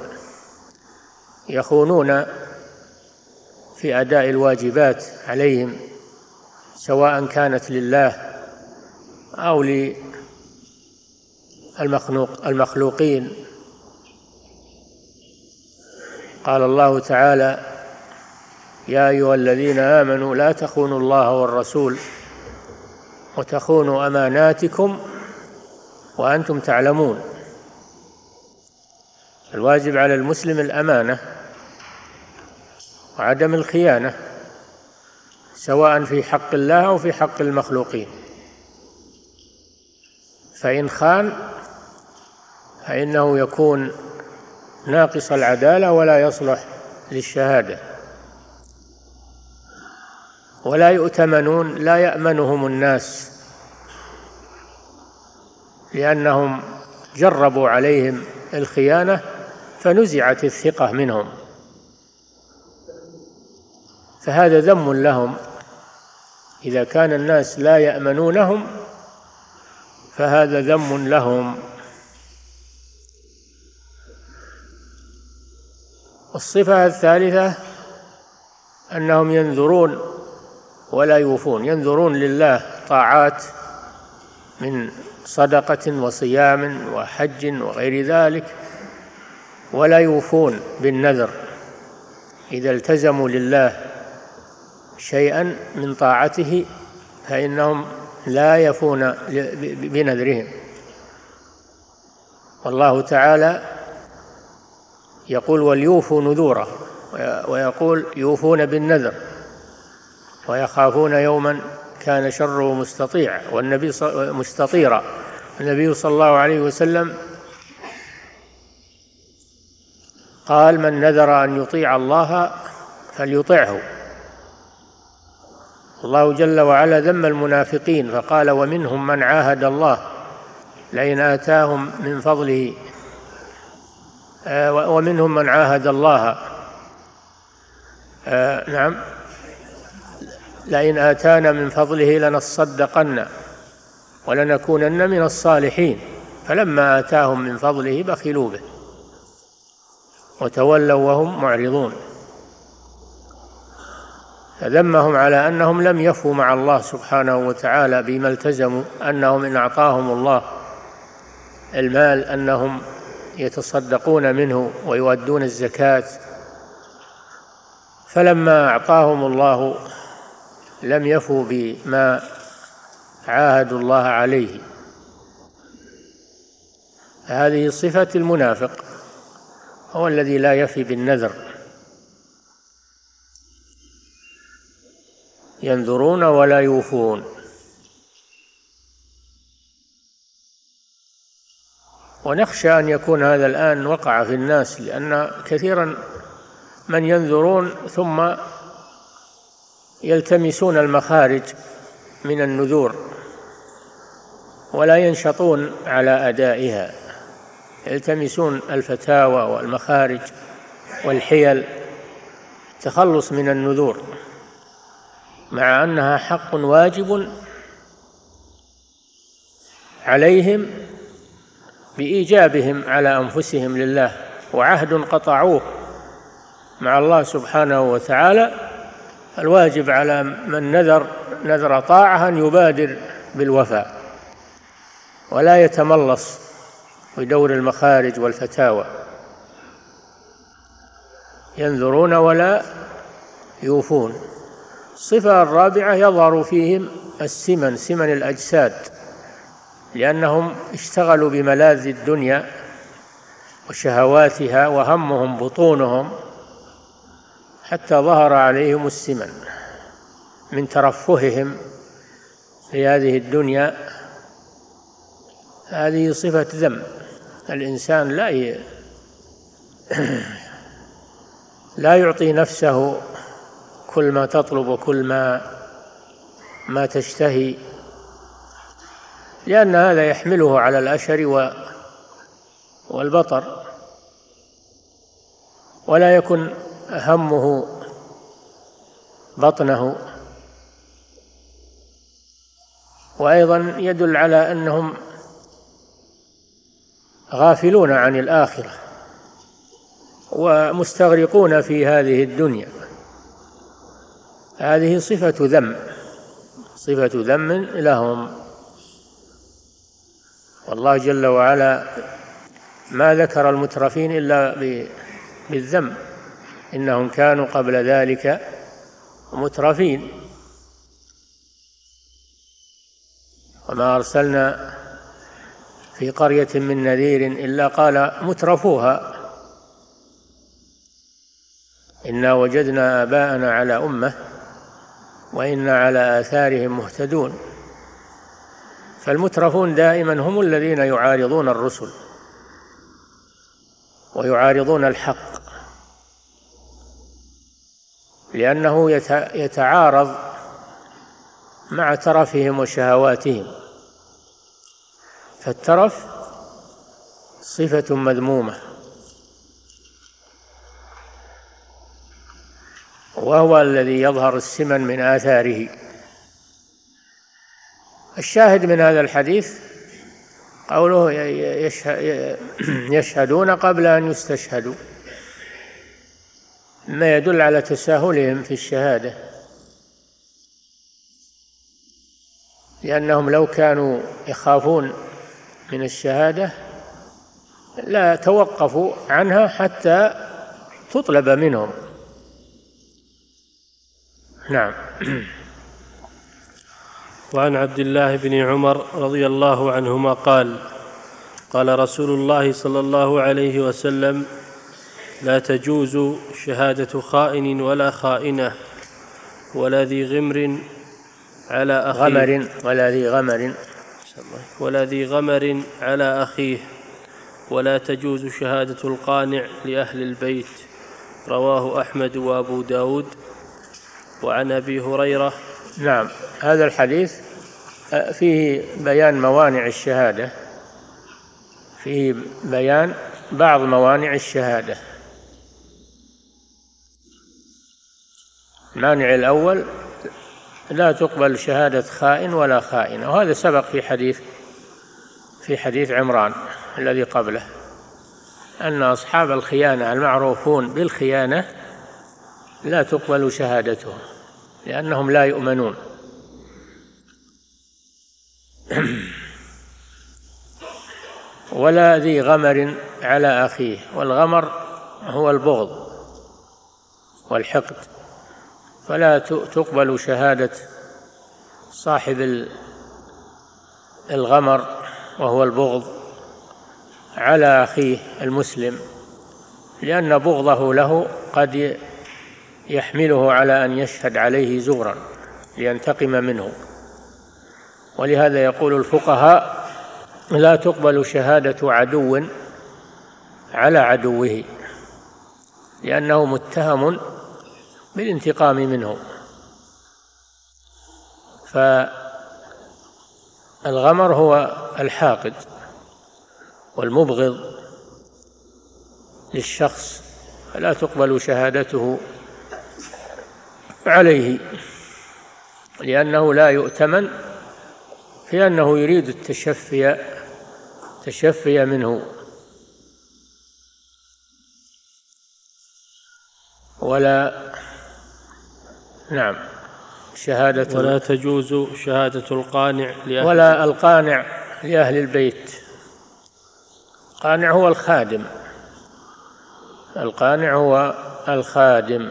يخونون في أداء الواجبات عليهم سواء كانت لله أو للمخلوقين. قال الله تعالى: يا أيها الذين آمنوا لا تخونوا الله والرسول وتخونوا أماناتكم وأنتم تعلمون. الواجب على المسلم الأمانة وعدم الخيانة سواء في حق الله أو في حق المخلوقين، فإن خان فإنه يكون ناقص العدالة ولا يصلح للشهادة. ولا يؤتمنون، لا يأمنهم الناس لأنهم جربوا عليهم الخيانة فنزعت الثقة منهم، فهذا ذم لهم. إذا كان الناس لا يأمنونهم فهذا ذم لهم. والصفة الثالثة أنهم ينذرون ولا يوفون، ينذرون لله طاعات من صدقة وصيام وحج وغير ذلك، ولا يوفون بالنذر. إذا التزموا لله شيئا من طاعته فإنهم لا يفون بنذرهم. والله تعالى يقول وليوفوا نذوره، ويقول يوفون بالنذر ويخافون يوما كان شره مستطيع والنبي مستطيرا. النبي صلى الله عليه وسلم قال من نذر أن يطيع الله فليطعه. الله جل وعلا ذم المنافقين فقال ومنهم من عاهد الله لئن آتاهم من فضله، ومنهم من عاهد الله نعم لئن آتانا من فضله لنصدقن ولنكونن من الصالحين، فلما آتاهم من فضله بخلوا به وتولوا وهم معرضون. فذمهم على أنهم لم يفوا مع الله سبحانه وتعالى بما التزموا، أنهم إن أعطاهم الله المال أنهم يتصدقون منه ويؤدون الزكاة، فلما أعطاهم الله لم يفوا بما عاهدوا الله عليه. هذه صفة المنافق، هو الذي لا يفي بالنذر. ينذرون ولا يوفون. ونخشى أن يكون هذا الآن وقع في الناس، لأن كثيرا من ينذرون ثم يلتمسون المخارج من النذور ولا ينشطون على أدائها، يلتمسون الفتاوى والمخارج والحيل تخلص من النذور، مع أنها حق واجب عليهم بإيجابهم على أنفسهم لله، وعهد قطعوه مع الله سبحانه وتعالى. الواجب على من نذر نذر طاعة أن يبادر بالوفاء ولا يتملص بدور المخارج والفتاوى. ينذرون ولا يوفون. الصفة الرابعة يظهر فيهم السمن، سمن الأجساد، لأنهم اشتغلوا بملاذ الدنيا وشهواتها وهمهم بطونهم حتى ظهر عليهم السمن من ترفههم في هذه الدنيا. هذه صفة ذم. الإنسان لا ي... لا يعطي نفسه كل ما تطلب وكل ما ما تشتهي، لأن هذا يحمله على الأشر والبطر، ولا يكن همه بطنه. وأيضا يدل على أنهم غافلون عن الآخرة ومستغرقون في هذه الدنيا. هذه صفة ذم، صفة ذم لهم. والله جل وعلا ما ذكر المترفين إلا بالذم، إنهم كانوا قبل ذلك مترفين. وما أرسلنا في قرية من نذير إلا قال مترفوها إنا وجدنا آباءنا على أمة وإنا على آثارهم مهتدون. فالمترفون دائما هم الذين يعارضون الرسل ويعارضون الحق، لأنه يتعارض مع ترفهم وشهواتهم. فالترف صفة مذمومة، وهو الذي يظهر السمن من آثاره. الشاهد من هذا الحديث قوله يشهدون قبل أن يستشهدوا، ما يدل على تساهلهم في الشهادة، لأنهم لو كانوا يخافون من الشهادة لا توقفوا عنها حتى تطلب منهم. نعم. وعن عبد الله بن عمر رضي الله عنهما قال قال رسول الله صلى الله عليه وسلم لا تجوز شهادة خائن ولا خائنة ولا ذي غمر على أخيه غمر ولا ذي غمر ولا ذي غمر على أخيه ولا تجوز شهادة القانع لأهل البيت. رواه أحمد وأبو داود. وعن أبي هريرة. نعم، هذا الحديث فيه بيان موانع الشهادة، فيه بيان بعض موانع الشهادة. المانع الأول لا تقبل شهادة خائن ولا خائنة، وهذا سبق في حديث في حديث عمران الذي قبله، أن أصحاب الخيانة المعروفون بالخيانة لا تقبل شهادتهم لأنهم لا يؤمنون. ولا ذي غمر على أخيه، والغمر هو البغض والحقد، فلا تقبل شهادة صاحب الغمر وهو البغض على أخيه المسلم، لأن بغضه له قد يحمله على أن يشهد عليه زورا لينتقم منه. ولهذا يقول الفقهاء لا تقبل شهادة عدو على عدوه، لأنه متهم بالانتقام منه. فالغمر هو الحاقد والمبغض للشخص، فلا تقبل شهادته عليه، لأنه لا يؤتمن في أنه يريد التشفي تشفي منه. ولا نعم شهادة ولا تجوز شهادة القانع لأهل ولا القانع لأهل البيت. القانع هو الخادم، القانع هو الخادم،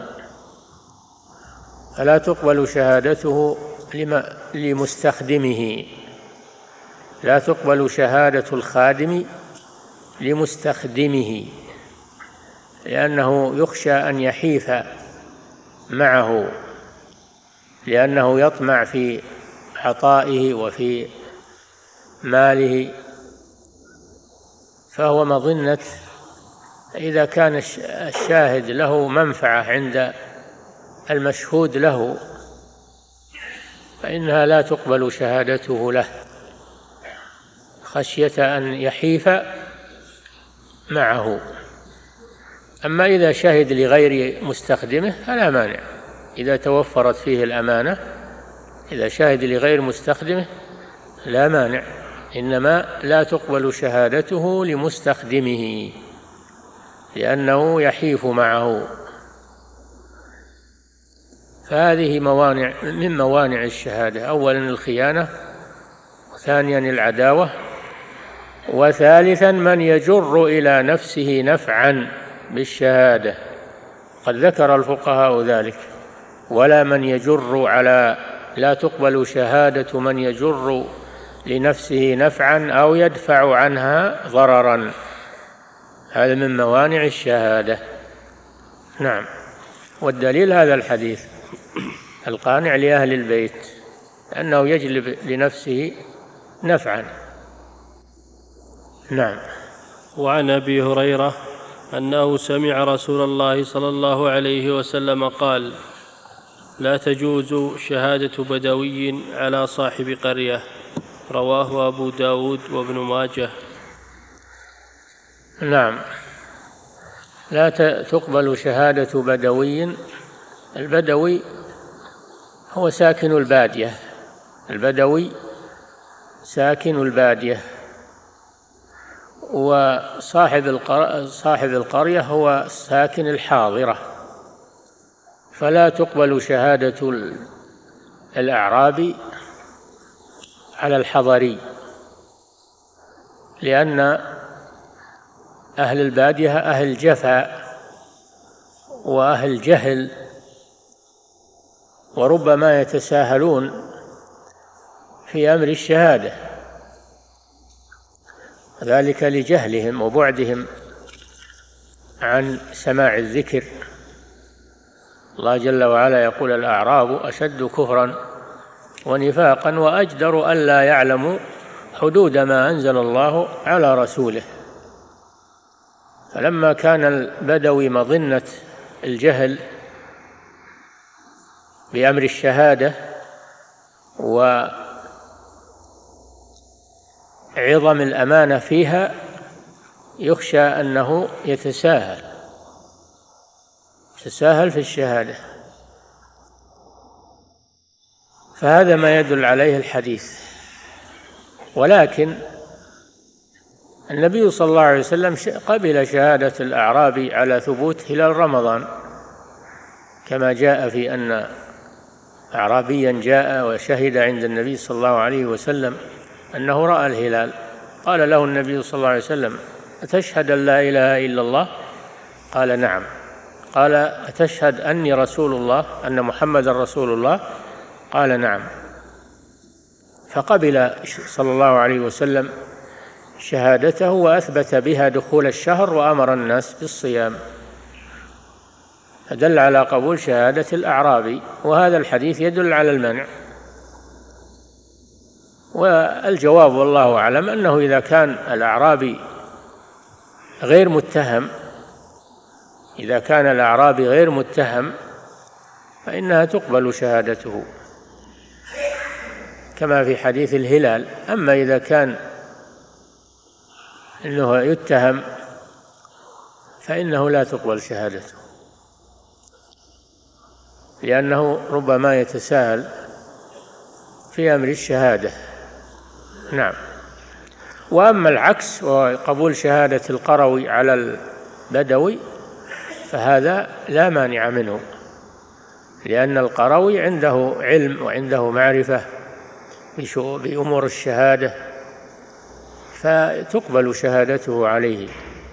فلا تقبل شهادته لمستخدمه، لا تقبل شهادة الخادم لمستخدمه، لأنه يخشى أن يحيف معه، لأنه يطمع في عطائه وفي ماله، فهو مظنة إذا كان الشاهد له منفعة عند المشهود له فإنها لا تقبل شهادته له، خشية أن يحيف معه. أما إذا شهد لغير مستخدمه فلا مانع، إذا توفرت فيه الأمانة، إذا شهد لغير مستخدمه لا مانع، إنما لا تقبل شهادته لمستخدمه لأنه يحيف معه. فهذه موانع من موانع الشهادة: أولا الخيانة، وثانيا العداوة، وثالثا من يجر إلى نفسه نفعا بالشهادة، قد ذكر الفقهاء ذلك. ولا من يجر على لا تقبل شهادة من يجر لنفسه نفعا أو يدفع عنها ضررا، هذا من موانع الشهادة. نعم، والدليل هذا الحديث: القانع لأهل البيت، أنه يجلب لنفسه نفعا. نعم. وعن أبي هريرة أنه سمع رسول الله صلى الله عليه وسلم قال: لا تجوز شهادة بدوي على صاحب قرية. رواه أبو داود وابن ماجه. نعم، لا تقبل شهادة بدوي. البدوي هو ساكن البادية، البدوي ساكن البادية، وصاحب صاحب القرية هو ساكن الحاضرة، فلا تقبل شهادة الأعرابي على الحضري، لأن أهل البادية أهل جفا وأهل جهل، وربما يتساهلون في أمر الشهادة، ذلك لجهلهم وبعدهم عن سماع الذكر. الله جل وعلا يقول: الأعراب أشد كفرا ونفاقا وأجدر ألا يعلموا حدود ما أنزل الله على رسوله. فلما كان البدوي مظنة الجهل بأمر الشهادة وعظم الأمانة فيها، يخشى أنه يتساهل يتساهل في الشهادة، فهذا ما يدل عليه الحديث. ولكن النبي صلى الله عليه وسلم قبل شهادة الأعرابي على ثبوت هلال رمضان، كما جاء في أن أعرابيا جاء وشهد عند النبي صلى الله عليه وسلم أنه رأى الهلال، قال له النبي صلى الله عليه وسلم: أتشهد أن لا إله إلا الله؟ قال: نعم. قال: أتشهد أني رسول الله، أن محمد رسول الله؟ قال: نعم. فقبل صلى الله عليه وسلم شهادته وأثبت بها دخول الشهر وأمر الناس بالصيام، فدل على قبول شهادة الأعرابي. وهذا الحديث يدل على المنع، والجواب والله أعلم أنه إذا كان الأعرابي غير متهم إذا كان الأعرابي غير متهم فإنها تقبل شهادته كما في حديث الهلال. أما إذا كان إنه يتهم فإنه لا تقبل شهادته، لأنه ربما يتساهل في أمر الشهادة. نعم. وأما العكس وقبول شهادة القروي على البدوي فهذا لا مانع منه، لأن القروي عنده علم وعنده معرفة بأمور الشهادة، فتقبل شهادته عليه.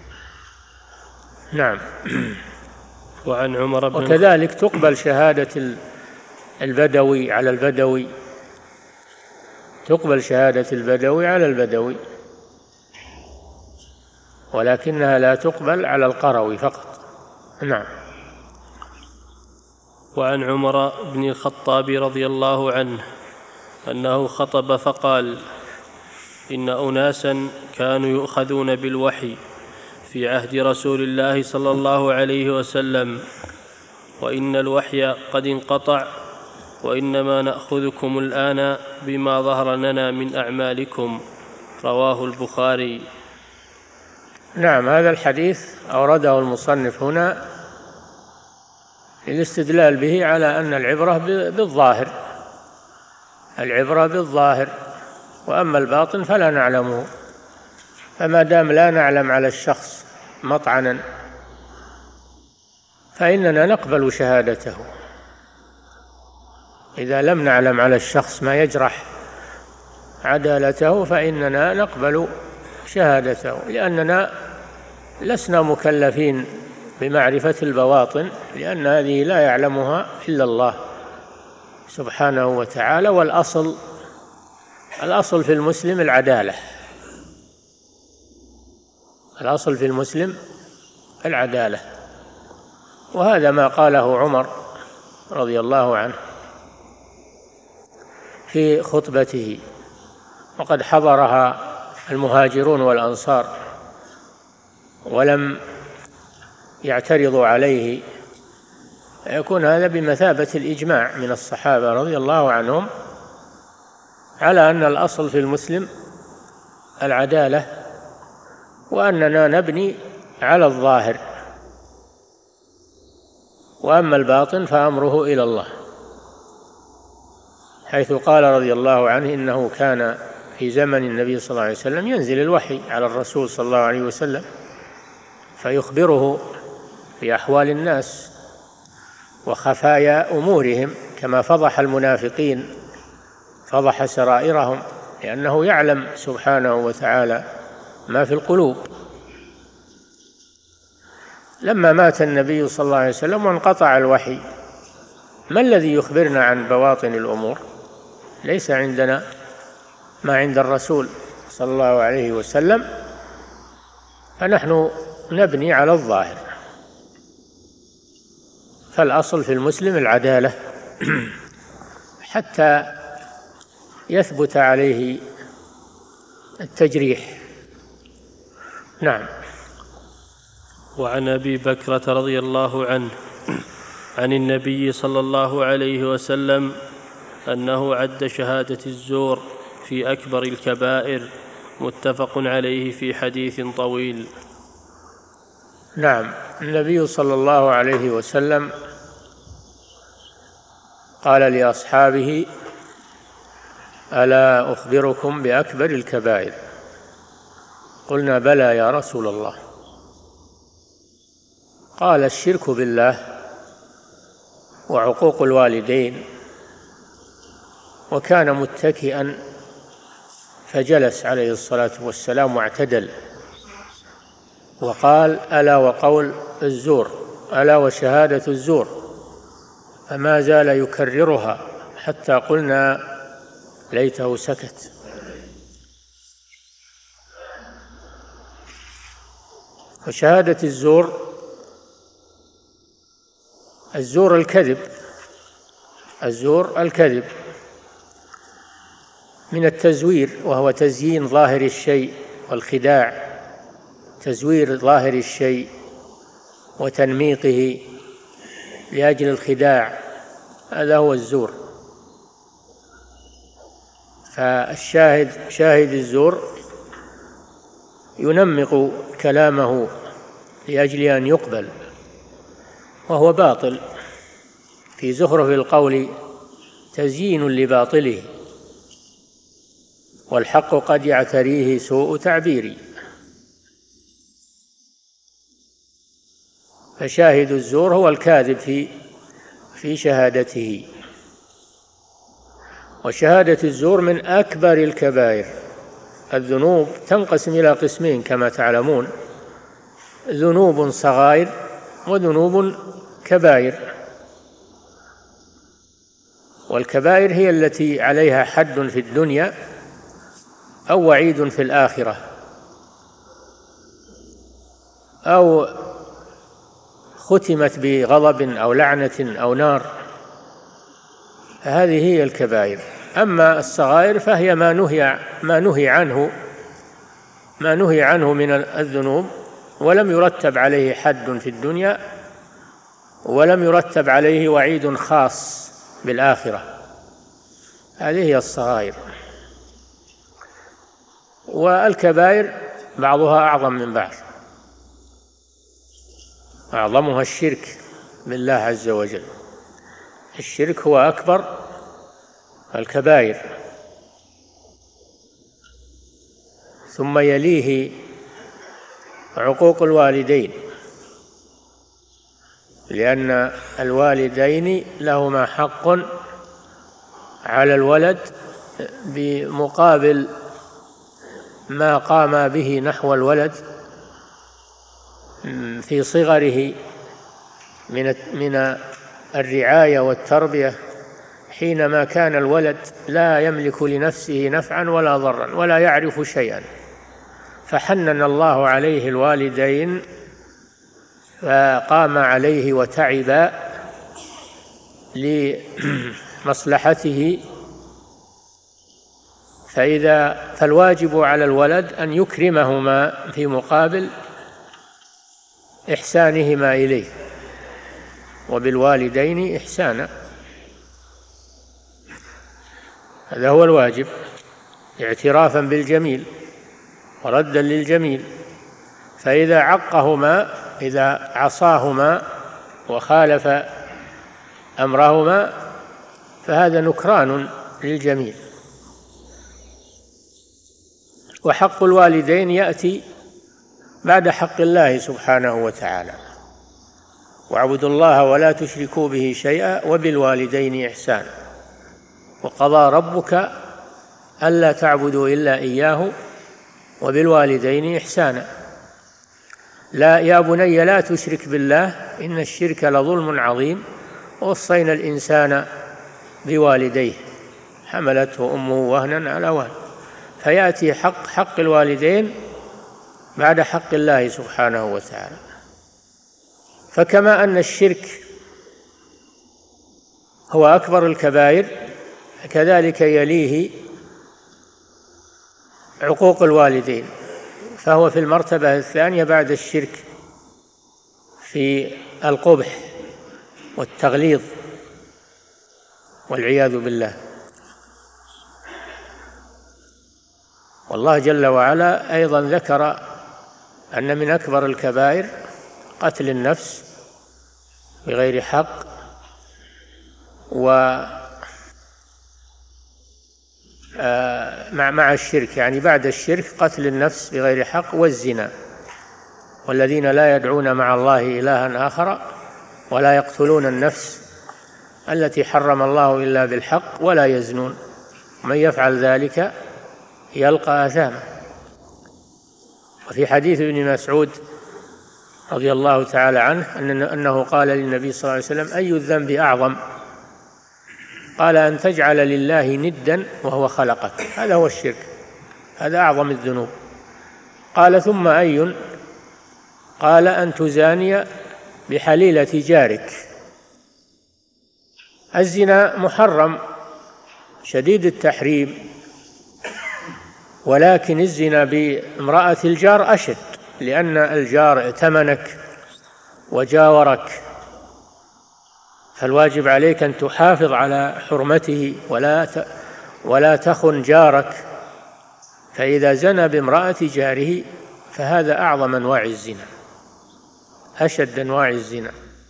نعم. وعن عمر بن وكذلك تقبل شهادة البدوي على البدوي تقبل شهادة البدوي على البدوي ولكنها لا تقبل على القروي فقط. نعم. وعن عمر بن الخطاب رضي الله عنه أنه خطب فقال: إن أناسا كانوا يؤخذون بالوحي في عهد رسول الله صلى الله عليه وسلم، وإن الوحي قد انقطع، وإنما نأخذكم الآن بما ظهر لنا من أعمالكم. رواه البخاري. نعم. هذا الحديث أورده المصنف هنا للاستدلال به على أن العبرة بالظاهر العبرة بالظاهر وأما الباطن فلا نعلمه. فما دام لا نعلم على الشخص مطعنا فإننا نقبل شهادته. إذا لم نعلم على الشخص ما يجرح عدالته فإننا نقبل شهادته، لأننا لسنا مكلفين بمعرفة البواطن، لأن هذه لا يعلمها إلا الله سبحانه وتعالى. والأصل الأصل في المسلم العدالة الأصل في المسلم العدالة وهذا ما قاله عمر رضي الله عنه في خطبته، وقد حضرها المهاجرون والأنصار ولم يعترضوا عليه، يكون هذا بمثابة الإجماع من الصحابة رضي الله عنهم على أن الأصل في المسلم العدالة، وأننا نبني على الظاهر، وأما الباطن فأمره إلى الله، حيث قال رضي الله عنه: إنه كان في زمن النبي صلى الله عليه وسلم ينزل الوحي على الرسول صلى الله عليه وسلم فيخبره بأحوال الناس وخفايا أمورهم، كما فضح المنافقين فضح سرائرهم، لأنه يعلم سبحانه وتعالى ما في القلوب. لما مات النبي صلى الله عليه وسلم وانقطع الوحي، ما الذي يخبرنا عن بواطن الأمور؟ ليس عندنا ما عند الرسول صلى الله عليه وسلم، فنحن نبني على الظاهر. فالأصل في المسلم العدالة حتى يثبت عليه التجريح. نعم. وعن أبي بكرة رضي الله عنه عن النبي صلى الله عليه وسلم أنه عد شهادة الزور في أكبر الكبائر، متفق عليه في حديث طويل. نعم. النبي صلى الله عليه وسلم قال لأصحابه: ألا أخبركم بأكبر الكبائر؟ قلنا: بلى يا رسول الله. قال: الشرك بالله، وعقوق الوالدين. وكان متكئا فجلس عليه الصلاة والسلام واعتدل، وقال: ألا وقول الزور، ألا وشهادة الزور. فما زال يكررها حتى قلنا: ليته سكت. وشهادة الزور، الزور الكذب، الزور الكذب من التزوير، وهو تزيين ظاهر الشيء والخداع، تزوير ظاهر الشيء وتنميقه لأجل الخداع، هذا هو الزور. فالشاهد شاهد الزور ينمق كلامه لأجل أن يقبل، وهو باطل، في زخرف القول تزيين لباطله، والحق قد يعتريه سوء تعبير. فشاهد الزور هو الكاذب في في شهادته. وشهادة الزور من أكبر الكبائر. الذنوب تنقسم إلى قسمين كما تعلمون: ذنوب صغائر وذنوب كبائر. والكبائر هي التي عليها حد في الدنيا أو وعيد في الآخرة، أو ختمت بغضب أو لعنة أو نار، هذه هي الكبائر. أما الصغائر فهي ما نهي ما نهي عنه ما نهي عنه من الذنوب، ولم يرتب عليه حد في الدنيا، ولم يرتب عليه وعيد خاص بالآخرة، هذه هي الصغائر. والكبائر بعضها أعظم من بعض، أعظمها الشرك بالله عز وجل. الشرك هو أكبر الكبائر، ثم يليه عقوق الوالدين، لأن الوالدين لهما حق على الولد بمقابل ما قام به نحو الولد في صغره من من الرعاية والتربية، حينما كان الولد لا يملك لنفسه نفعا ولا ضرا ولا يعرف شيئا، فحنن الله عليه الوالدين فقام عليه وتعب لمصلحته. فإذا فالواجب على الولد أن يكرمهما في مقابل إحسانهما إليه، وبالوالدين إحسانا، هذا هو الواجب، اعترافا بالجميل وردا للجميل. فإذا عقهما، إذا عصاهما وخالف أمرهما، فهذا نكران للجميل. وحق الوالدين يأتي بعد حق الله سبحانه وتعالى: واعبدوا الله ولا تشركوا به شيئا وبالوالدين إحسانا، وقضى ربك ألا تعبدوا إلا إياه وبالوالدين إحسانا. لا يا بني لا تشرك بالله إن الشرك لظلم عظيم، ووصينا الإنسان بوالديه حملته أمه وهنا على وهن. فيأتي حق حق الوالدين بعد حق الله سبحانه وتعالى. فكما أن الشرك هو أكبر الكبائر كذلك يليه عقوق الوالدين، فهو في المرتبة الثانية بعد الشرك في القبح والتغليظ والعياذ بالله. والله جل وعلا أيضا ذكر أن من أكبر الكبائر قتل النفس بغير حق، و مع مع الشرك، يعني بعد الشرك قتل النفس بغير حق والزنا. والذين لا يدعون مع الله إلها آخر ولا يقتلون النفس التي حرم الله إلا بالحق ولا يزنون ومن يفعل ذلك يلقى آثاما. وفي حديث ابن مسعود رضي الله تعالى عنه أنه قال للنبي صلى الله عليه وسلم: أي الذنب أعظم؟ قال: أن تجعل لله ندا وهو خلقك. هذا هو الشرك، هذا أعظم الذنوب. قال: ثم أي؟ قال: أن تزاني بحليلة جارك. الزنا محرم شديد التحريم، ولكن الزنا بامرأة الجار أشد، لأن الجار ائتمنك وجاورك، فالواجب عليك أن تحافظ على حرمته ولا ولا تخن جارك. فإذا زنى بامرأة جاره فهذا أعظم أنواع الزنا، أشد أنواع الزنا.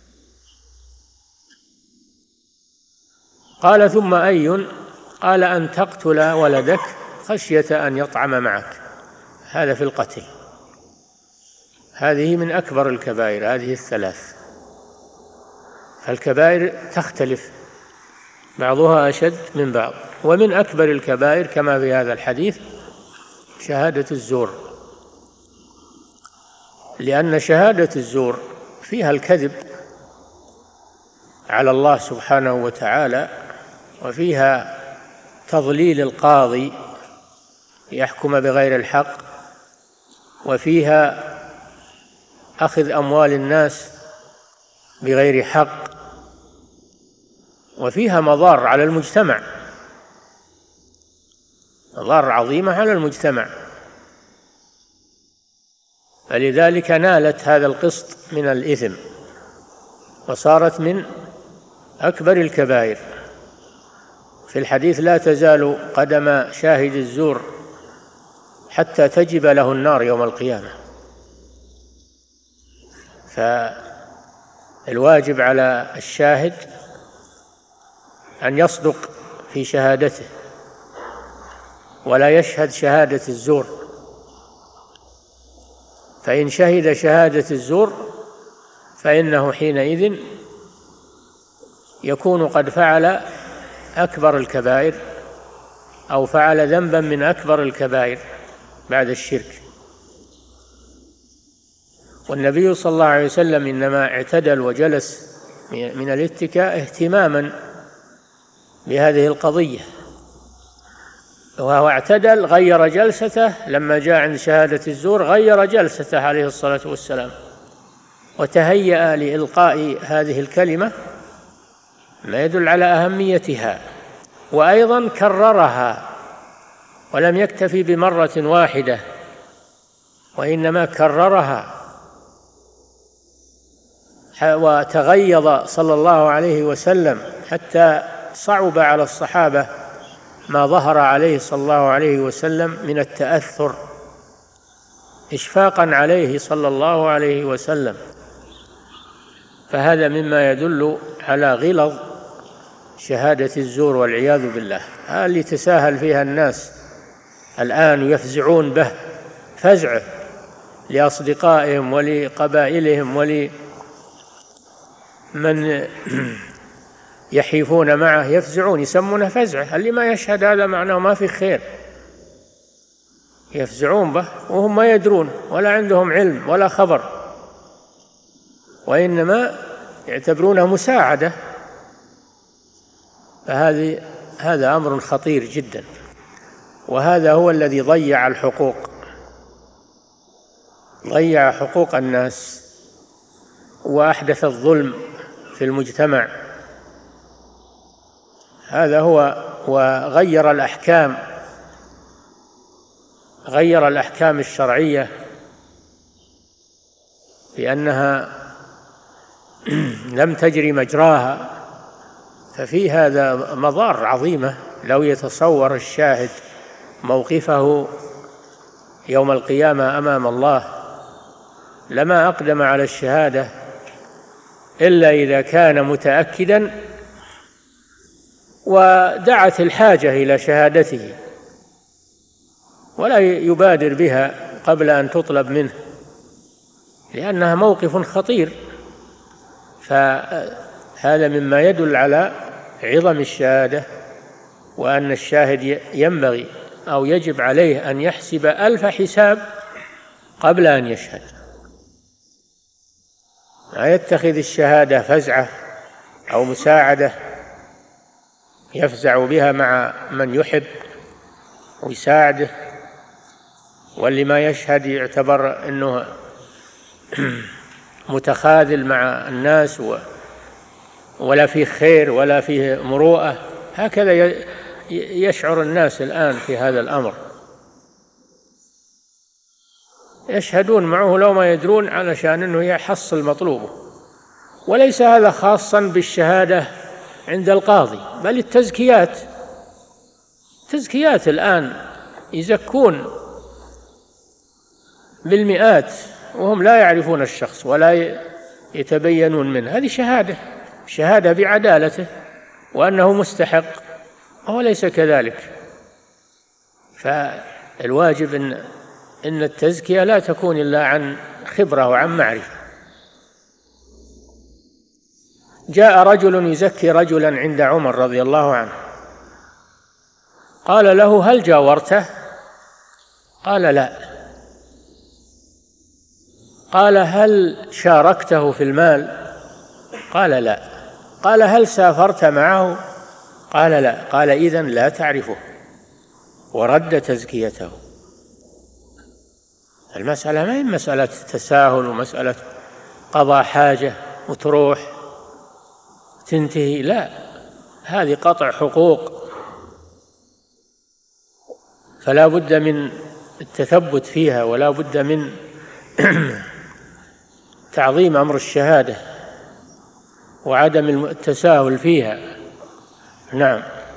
قال: ثم أي؟ قال: أن تقتل ولدك خشية أن يطعم معك. هذا في القتل. هذه من أكبر الكبائر، هذه الثلاث. فالكبائر تختلف، بعضها أشد من بعض. ومن أكبر الكبائر كما في هذا الحديث شهادة الزور، لأن شهادة الزور فيها الكذب على الله سبحانه وتعالى، وفيها تضليل القاضي يحكم بغير الحق، وفيها أخذ أموال الناس بغير حق، وفيها مضار على المجتمع، مضار عظيمة على المجتمع. فلذلك نالت هذا القسط من الإثم وصارت من أكبر الكبائر. في الحديث: لا تزال قدم شاهد الزور حتى تجب له النار يوم القيامة. فالواجب على الشاهد أن يصدق في شهادته ولا يشهد شهادة الزور، فإن شهد شهادة الزور فإنه حينئذ يكون قد فعل أكبر الكبائر أو فعل ذنبا من أكبر الكبائر بعد الشرك. والنبي صلى الله عليه وسلم إنما اعتدل وجلس من الاتكاء اهتماما بهذه القضية، وهو اعتدل غير جلسته لما جاء عند شهادة الزور، غير جلسته عليه الصلاة والسلام وتهيأ لإلقاء هذه الكلمة، ما يدل على أهميتها. وأيضا كررها ولم يكتفي بمرة واحدة، وإنما كررها، وتغيظ صلى الله عليه وسلم حتى صعب على الصحابة ما ظهر عليه صلى الله عليه وسلم من التأثر، إشفاقا عليه صلى الله عليه وسلم. فهذا مما يدل على غلظ شهادة الزور والعياذ بالله، اللي تساهل فيها الناس الآن يفزعون به فزعه لأصدقائهم ولقبائلهم ولمن يحيفون معه، يفزعون يسمونه فزعه. اللي ما يشهد هذا معناه ما في خير، يفزعون به وهم ما يدرون ولا عندهم علم ولا خبر، وإنما يعتبرونه مساعدة. فهذه هذا أمر خطير جدا. وهذا هو الذي ضيع الحقوق، ضيع حقوق الناس وأحدث الظلم في المجتمع. هذا هو. وغير الأحكام، غير الأحكام الشرعية لأنها لم تجري مجراها، ففي هذا مضار عظيمة. لو يتصور الشاهد موقفه يوم القيامة أمام الله لما أقدم على الشهادة إلا إذا كان متأكدا ودعت الحاجة إلى شهادته، ولا يبادر بها قبل أن تطلب منه، لأنها موقف خطير. فهذا مما يدل على عظم الشهادة، وأن الشاهد ينبغي أو يجب عليه أن يحسب ألف حساب قبل أن يشهد، لا يتخذ الشهادة فزعة أو مساعدة يفزع بها مع من يحب ويساعده، واللي ما يشهد يعتبر أنه متخاذل مع الناس ولا فيه خير ولا فيه مروءة. هكذا يشعر الناس الآن في هذا الأمر، يشهدون معه لو ما يدرون علشان أنه يحصل مطلوبه. وليس هذا خاصا بالشهادة عند القاضي، بل التزكيات، تزكيات الآن يزكون بالمئات وهم لا يعرفون الشخص ولا يتبينون منه. هذه شهادة، شهادة بعدالته وأنه مستحق، وهو ليس كذلك. فالواجب إن إن التزكية لا تكون إلا عن خبرة وعن معرفة. جاء رجل يزكي رجلا عند عمر رضي الله عنه، قال له: هل جاورته؟ قال: لا. قال: هل شاركته في المال؟ قال: لا. قال: هل سافرت معه؟ قال: لا. قال: إذن لا تعرفه، ورد تزكيته. المسألة ما هي مسألة تساهل ومسألة قضاء حاجة وتروح تنتهي، لا، هذه قطع حقوق، فلا بد من التثبت فيها، ولا بد من تعظيم أمر الشهادة وعدم التساهل فيها. نعم.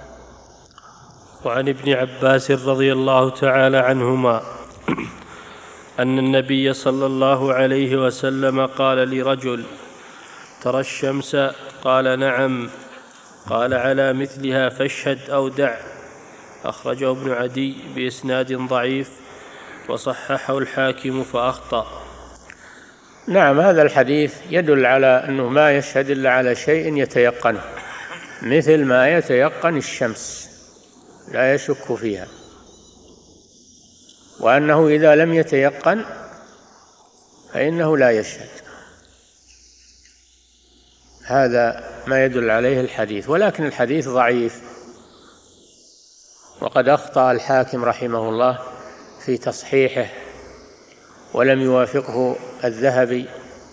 وعن ابن عباس رضي الله تعالى عنهما أن النبي صلى الله عليه وسلم قال لرجل: ترى الشمس؟ قال: نعم. قال: على مثلها فاشهد أو دع. أخرجه ابن عدي بإسناد ضعيف، وصححه الحاكم فأخطأ. نعم، هذا الحديث يدل على أنه ما يشهد إلا على شيء يتيقنه، مثل ما يتيقن الشمس لا يشك فيها، وأنه إذا لم يتيقن فإنه لا يشهد. هذا ما يدل عليه الحديث، ولكن الحديث ضعيف، وقد أخطأ الحاكم رحمه الله في تصحيحه، ولم يوافقه الذهبي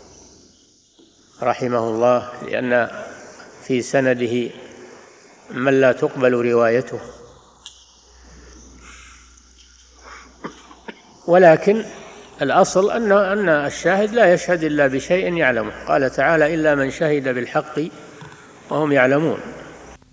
رحمه الله، لأن في سنده من لا تقبل روايته. ولكن الأصل أن أن الشاهد لا يشهد إلا بشيء يعلمه، قال تعالى: إلا من شهد بالحق وهم يعلمون.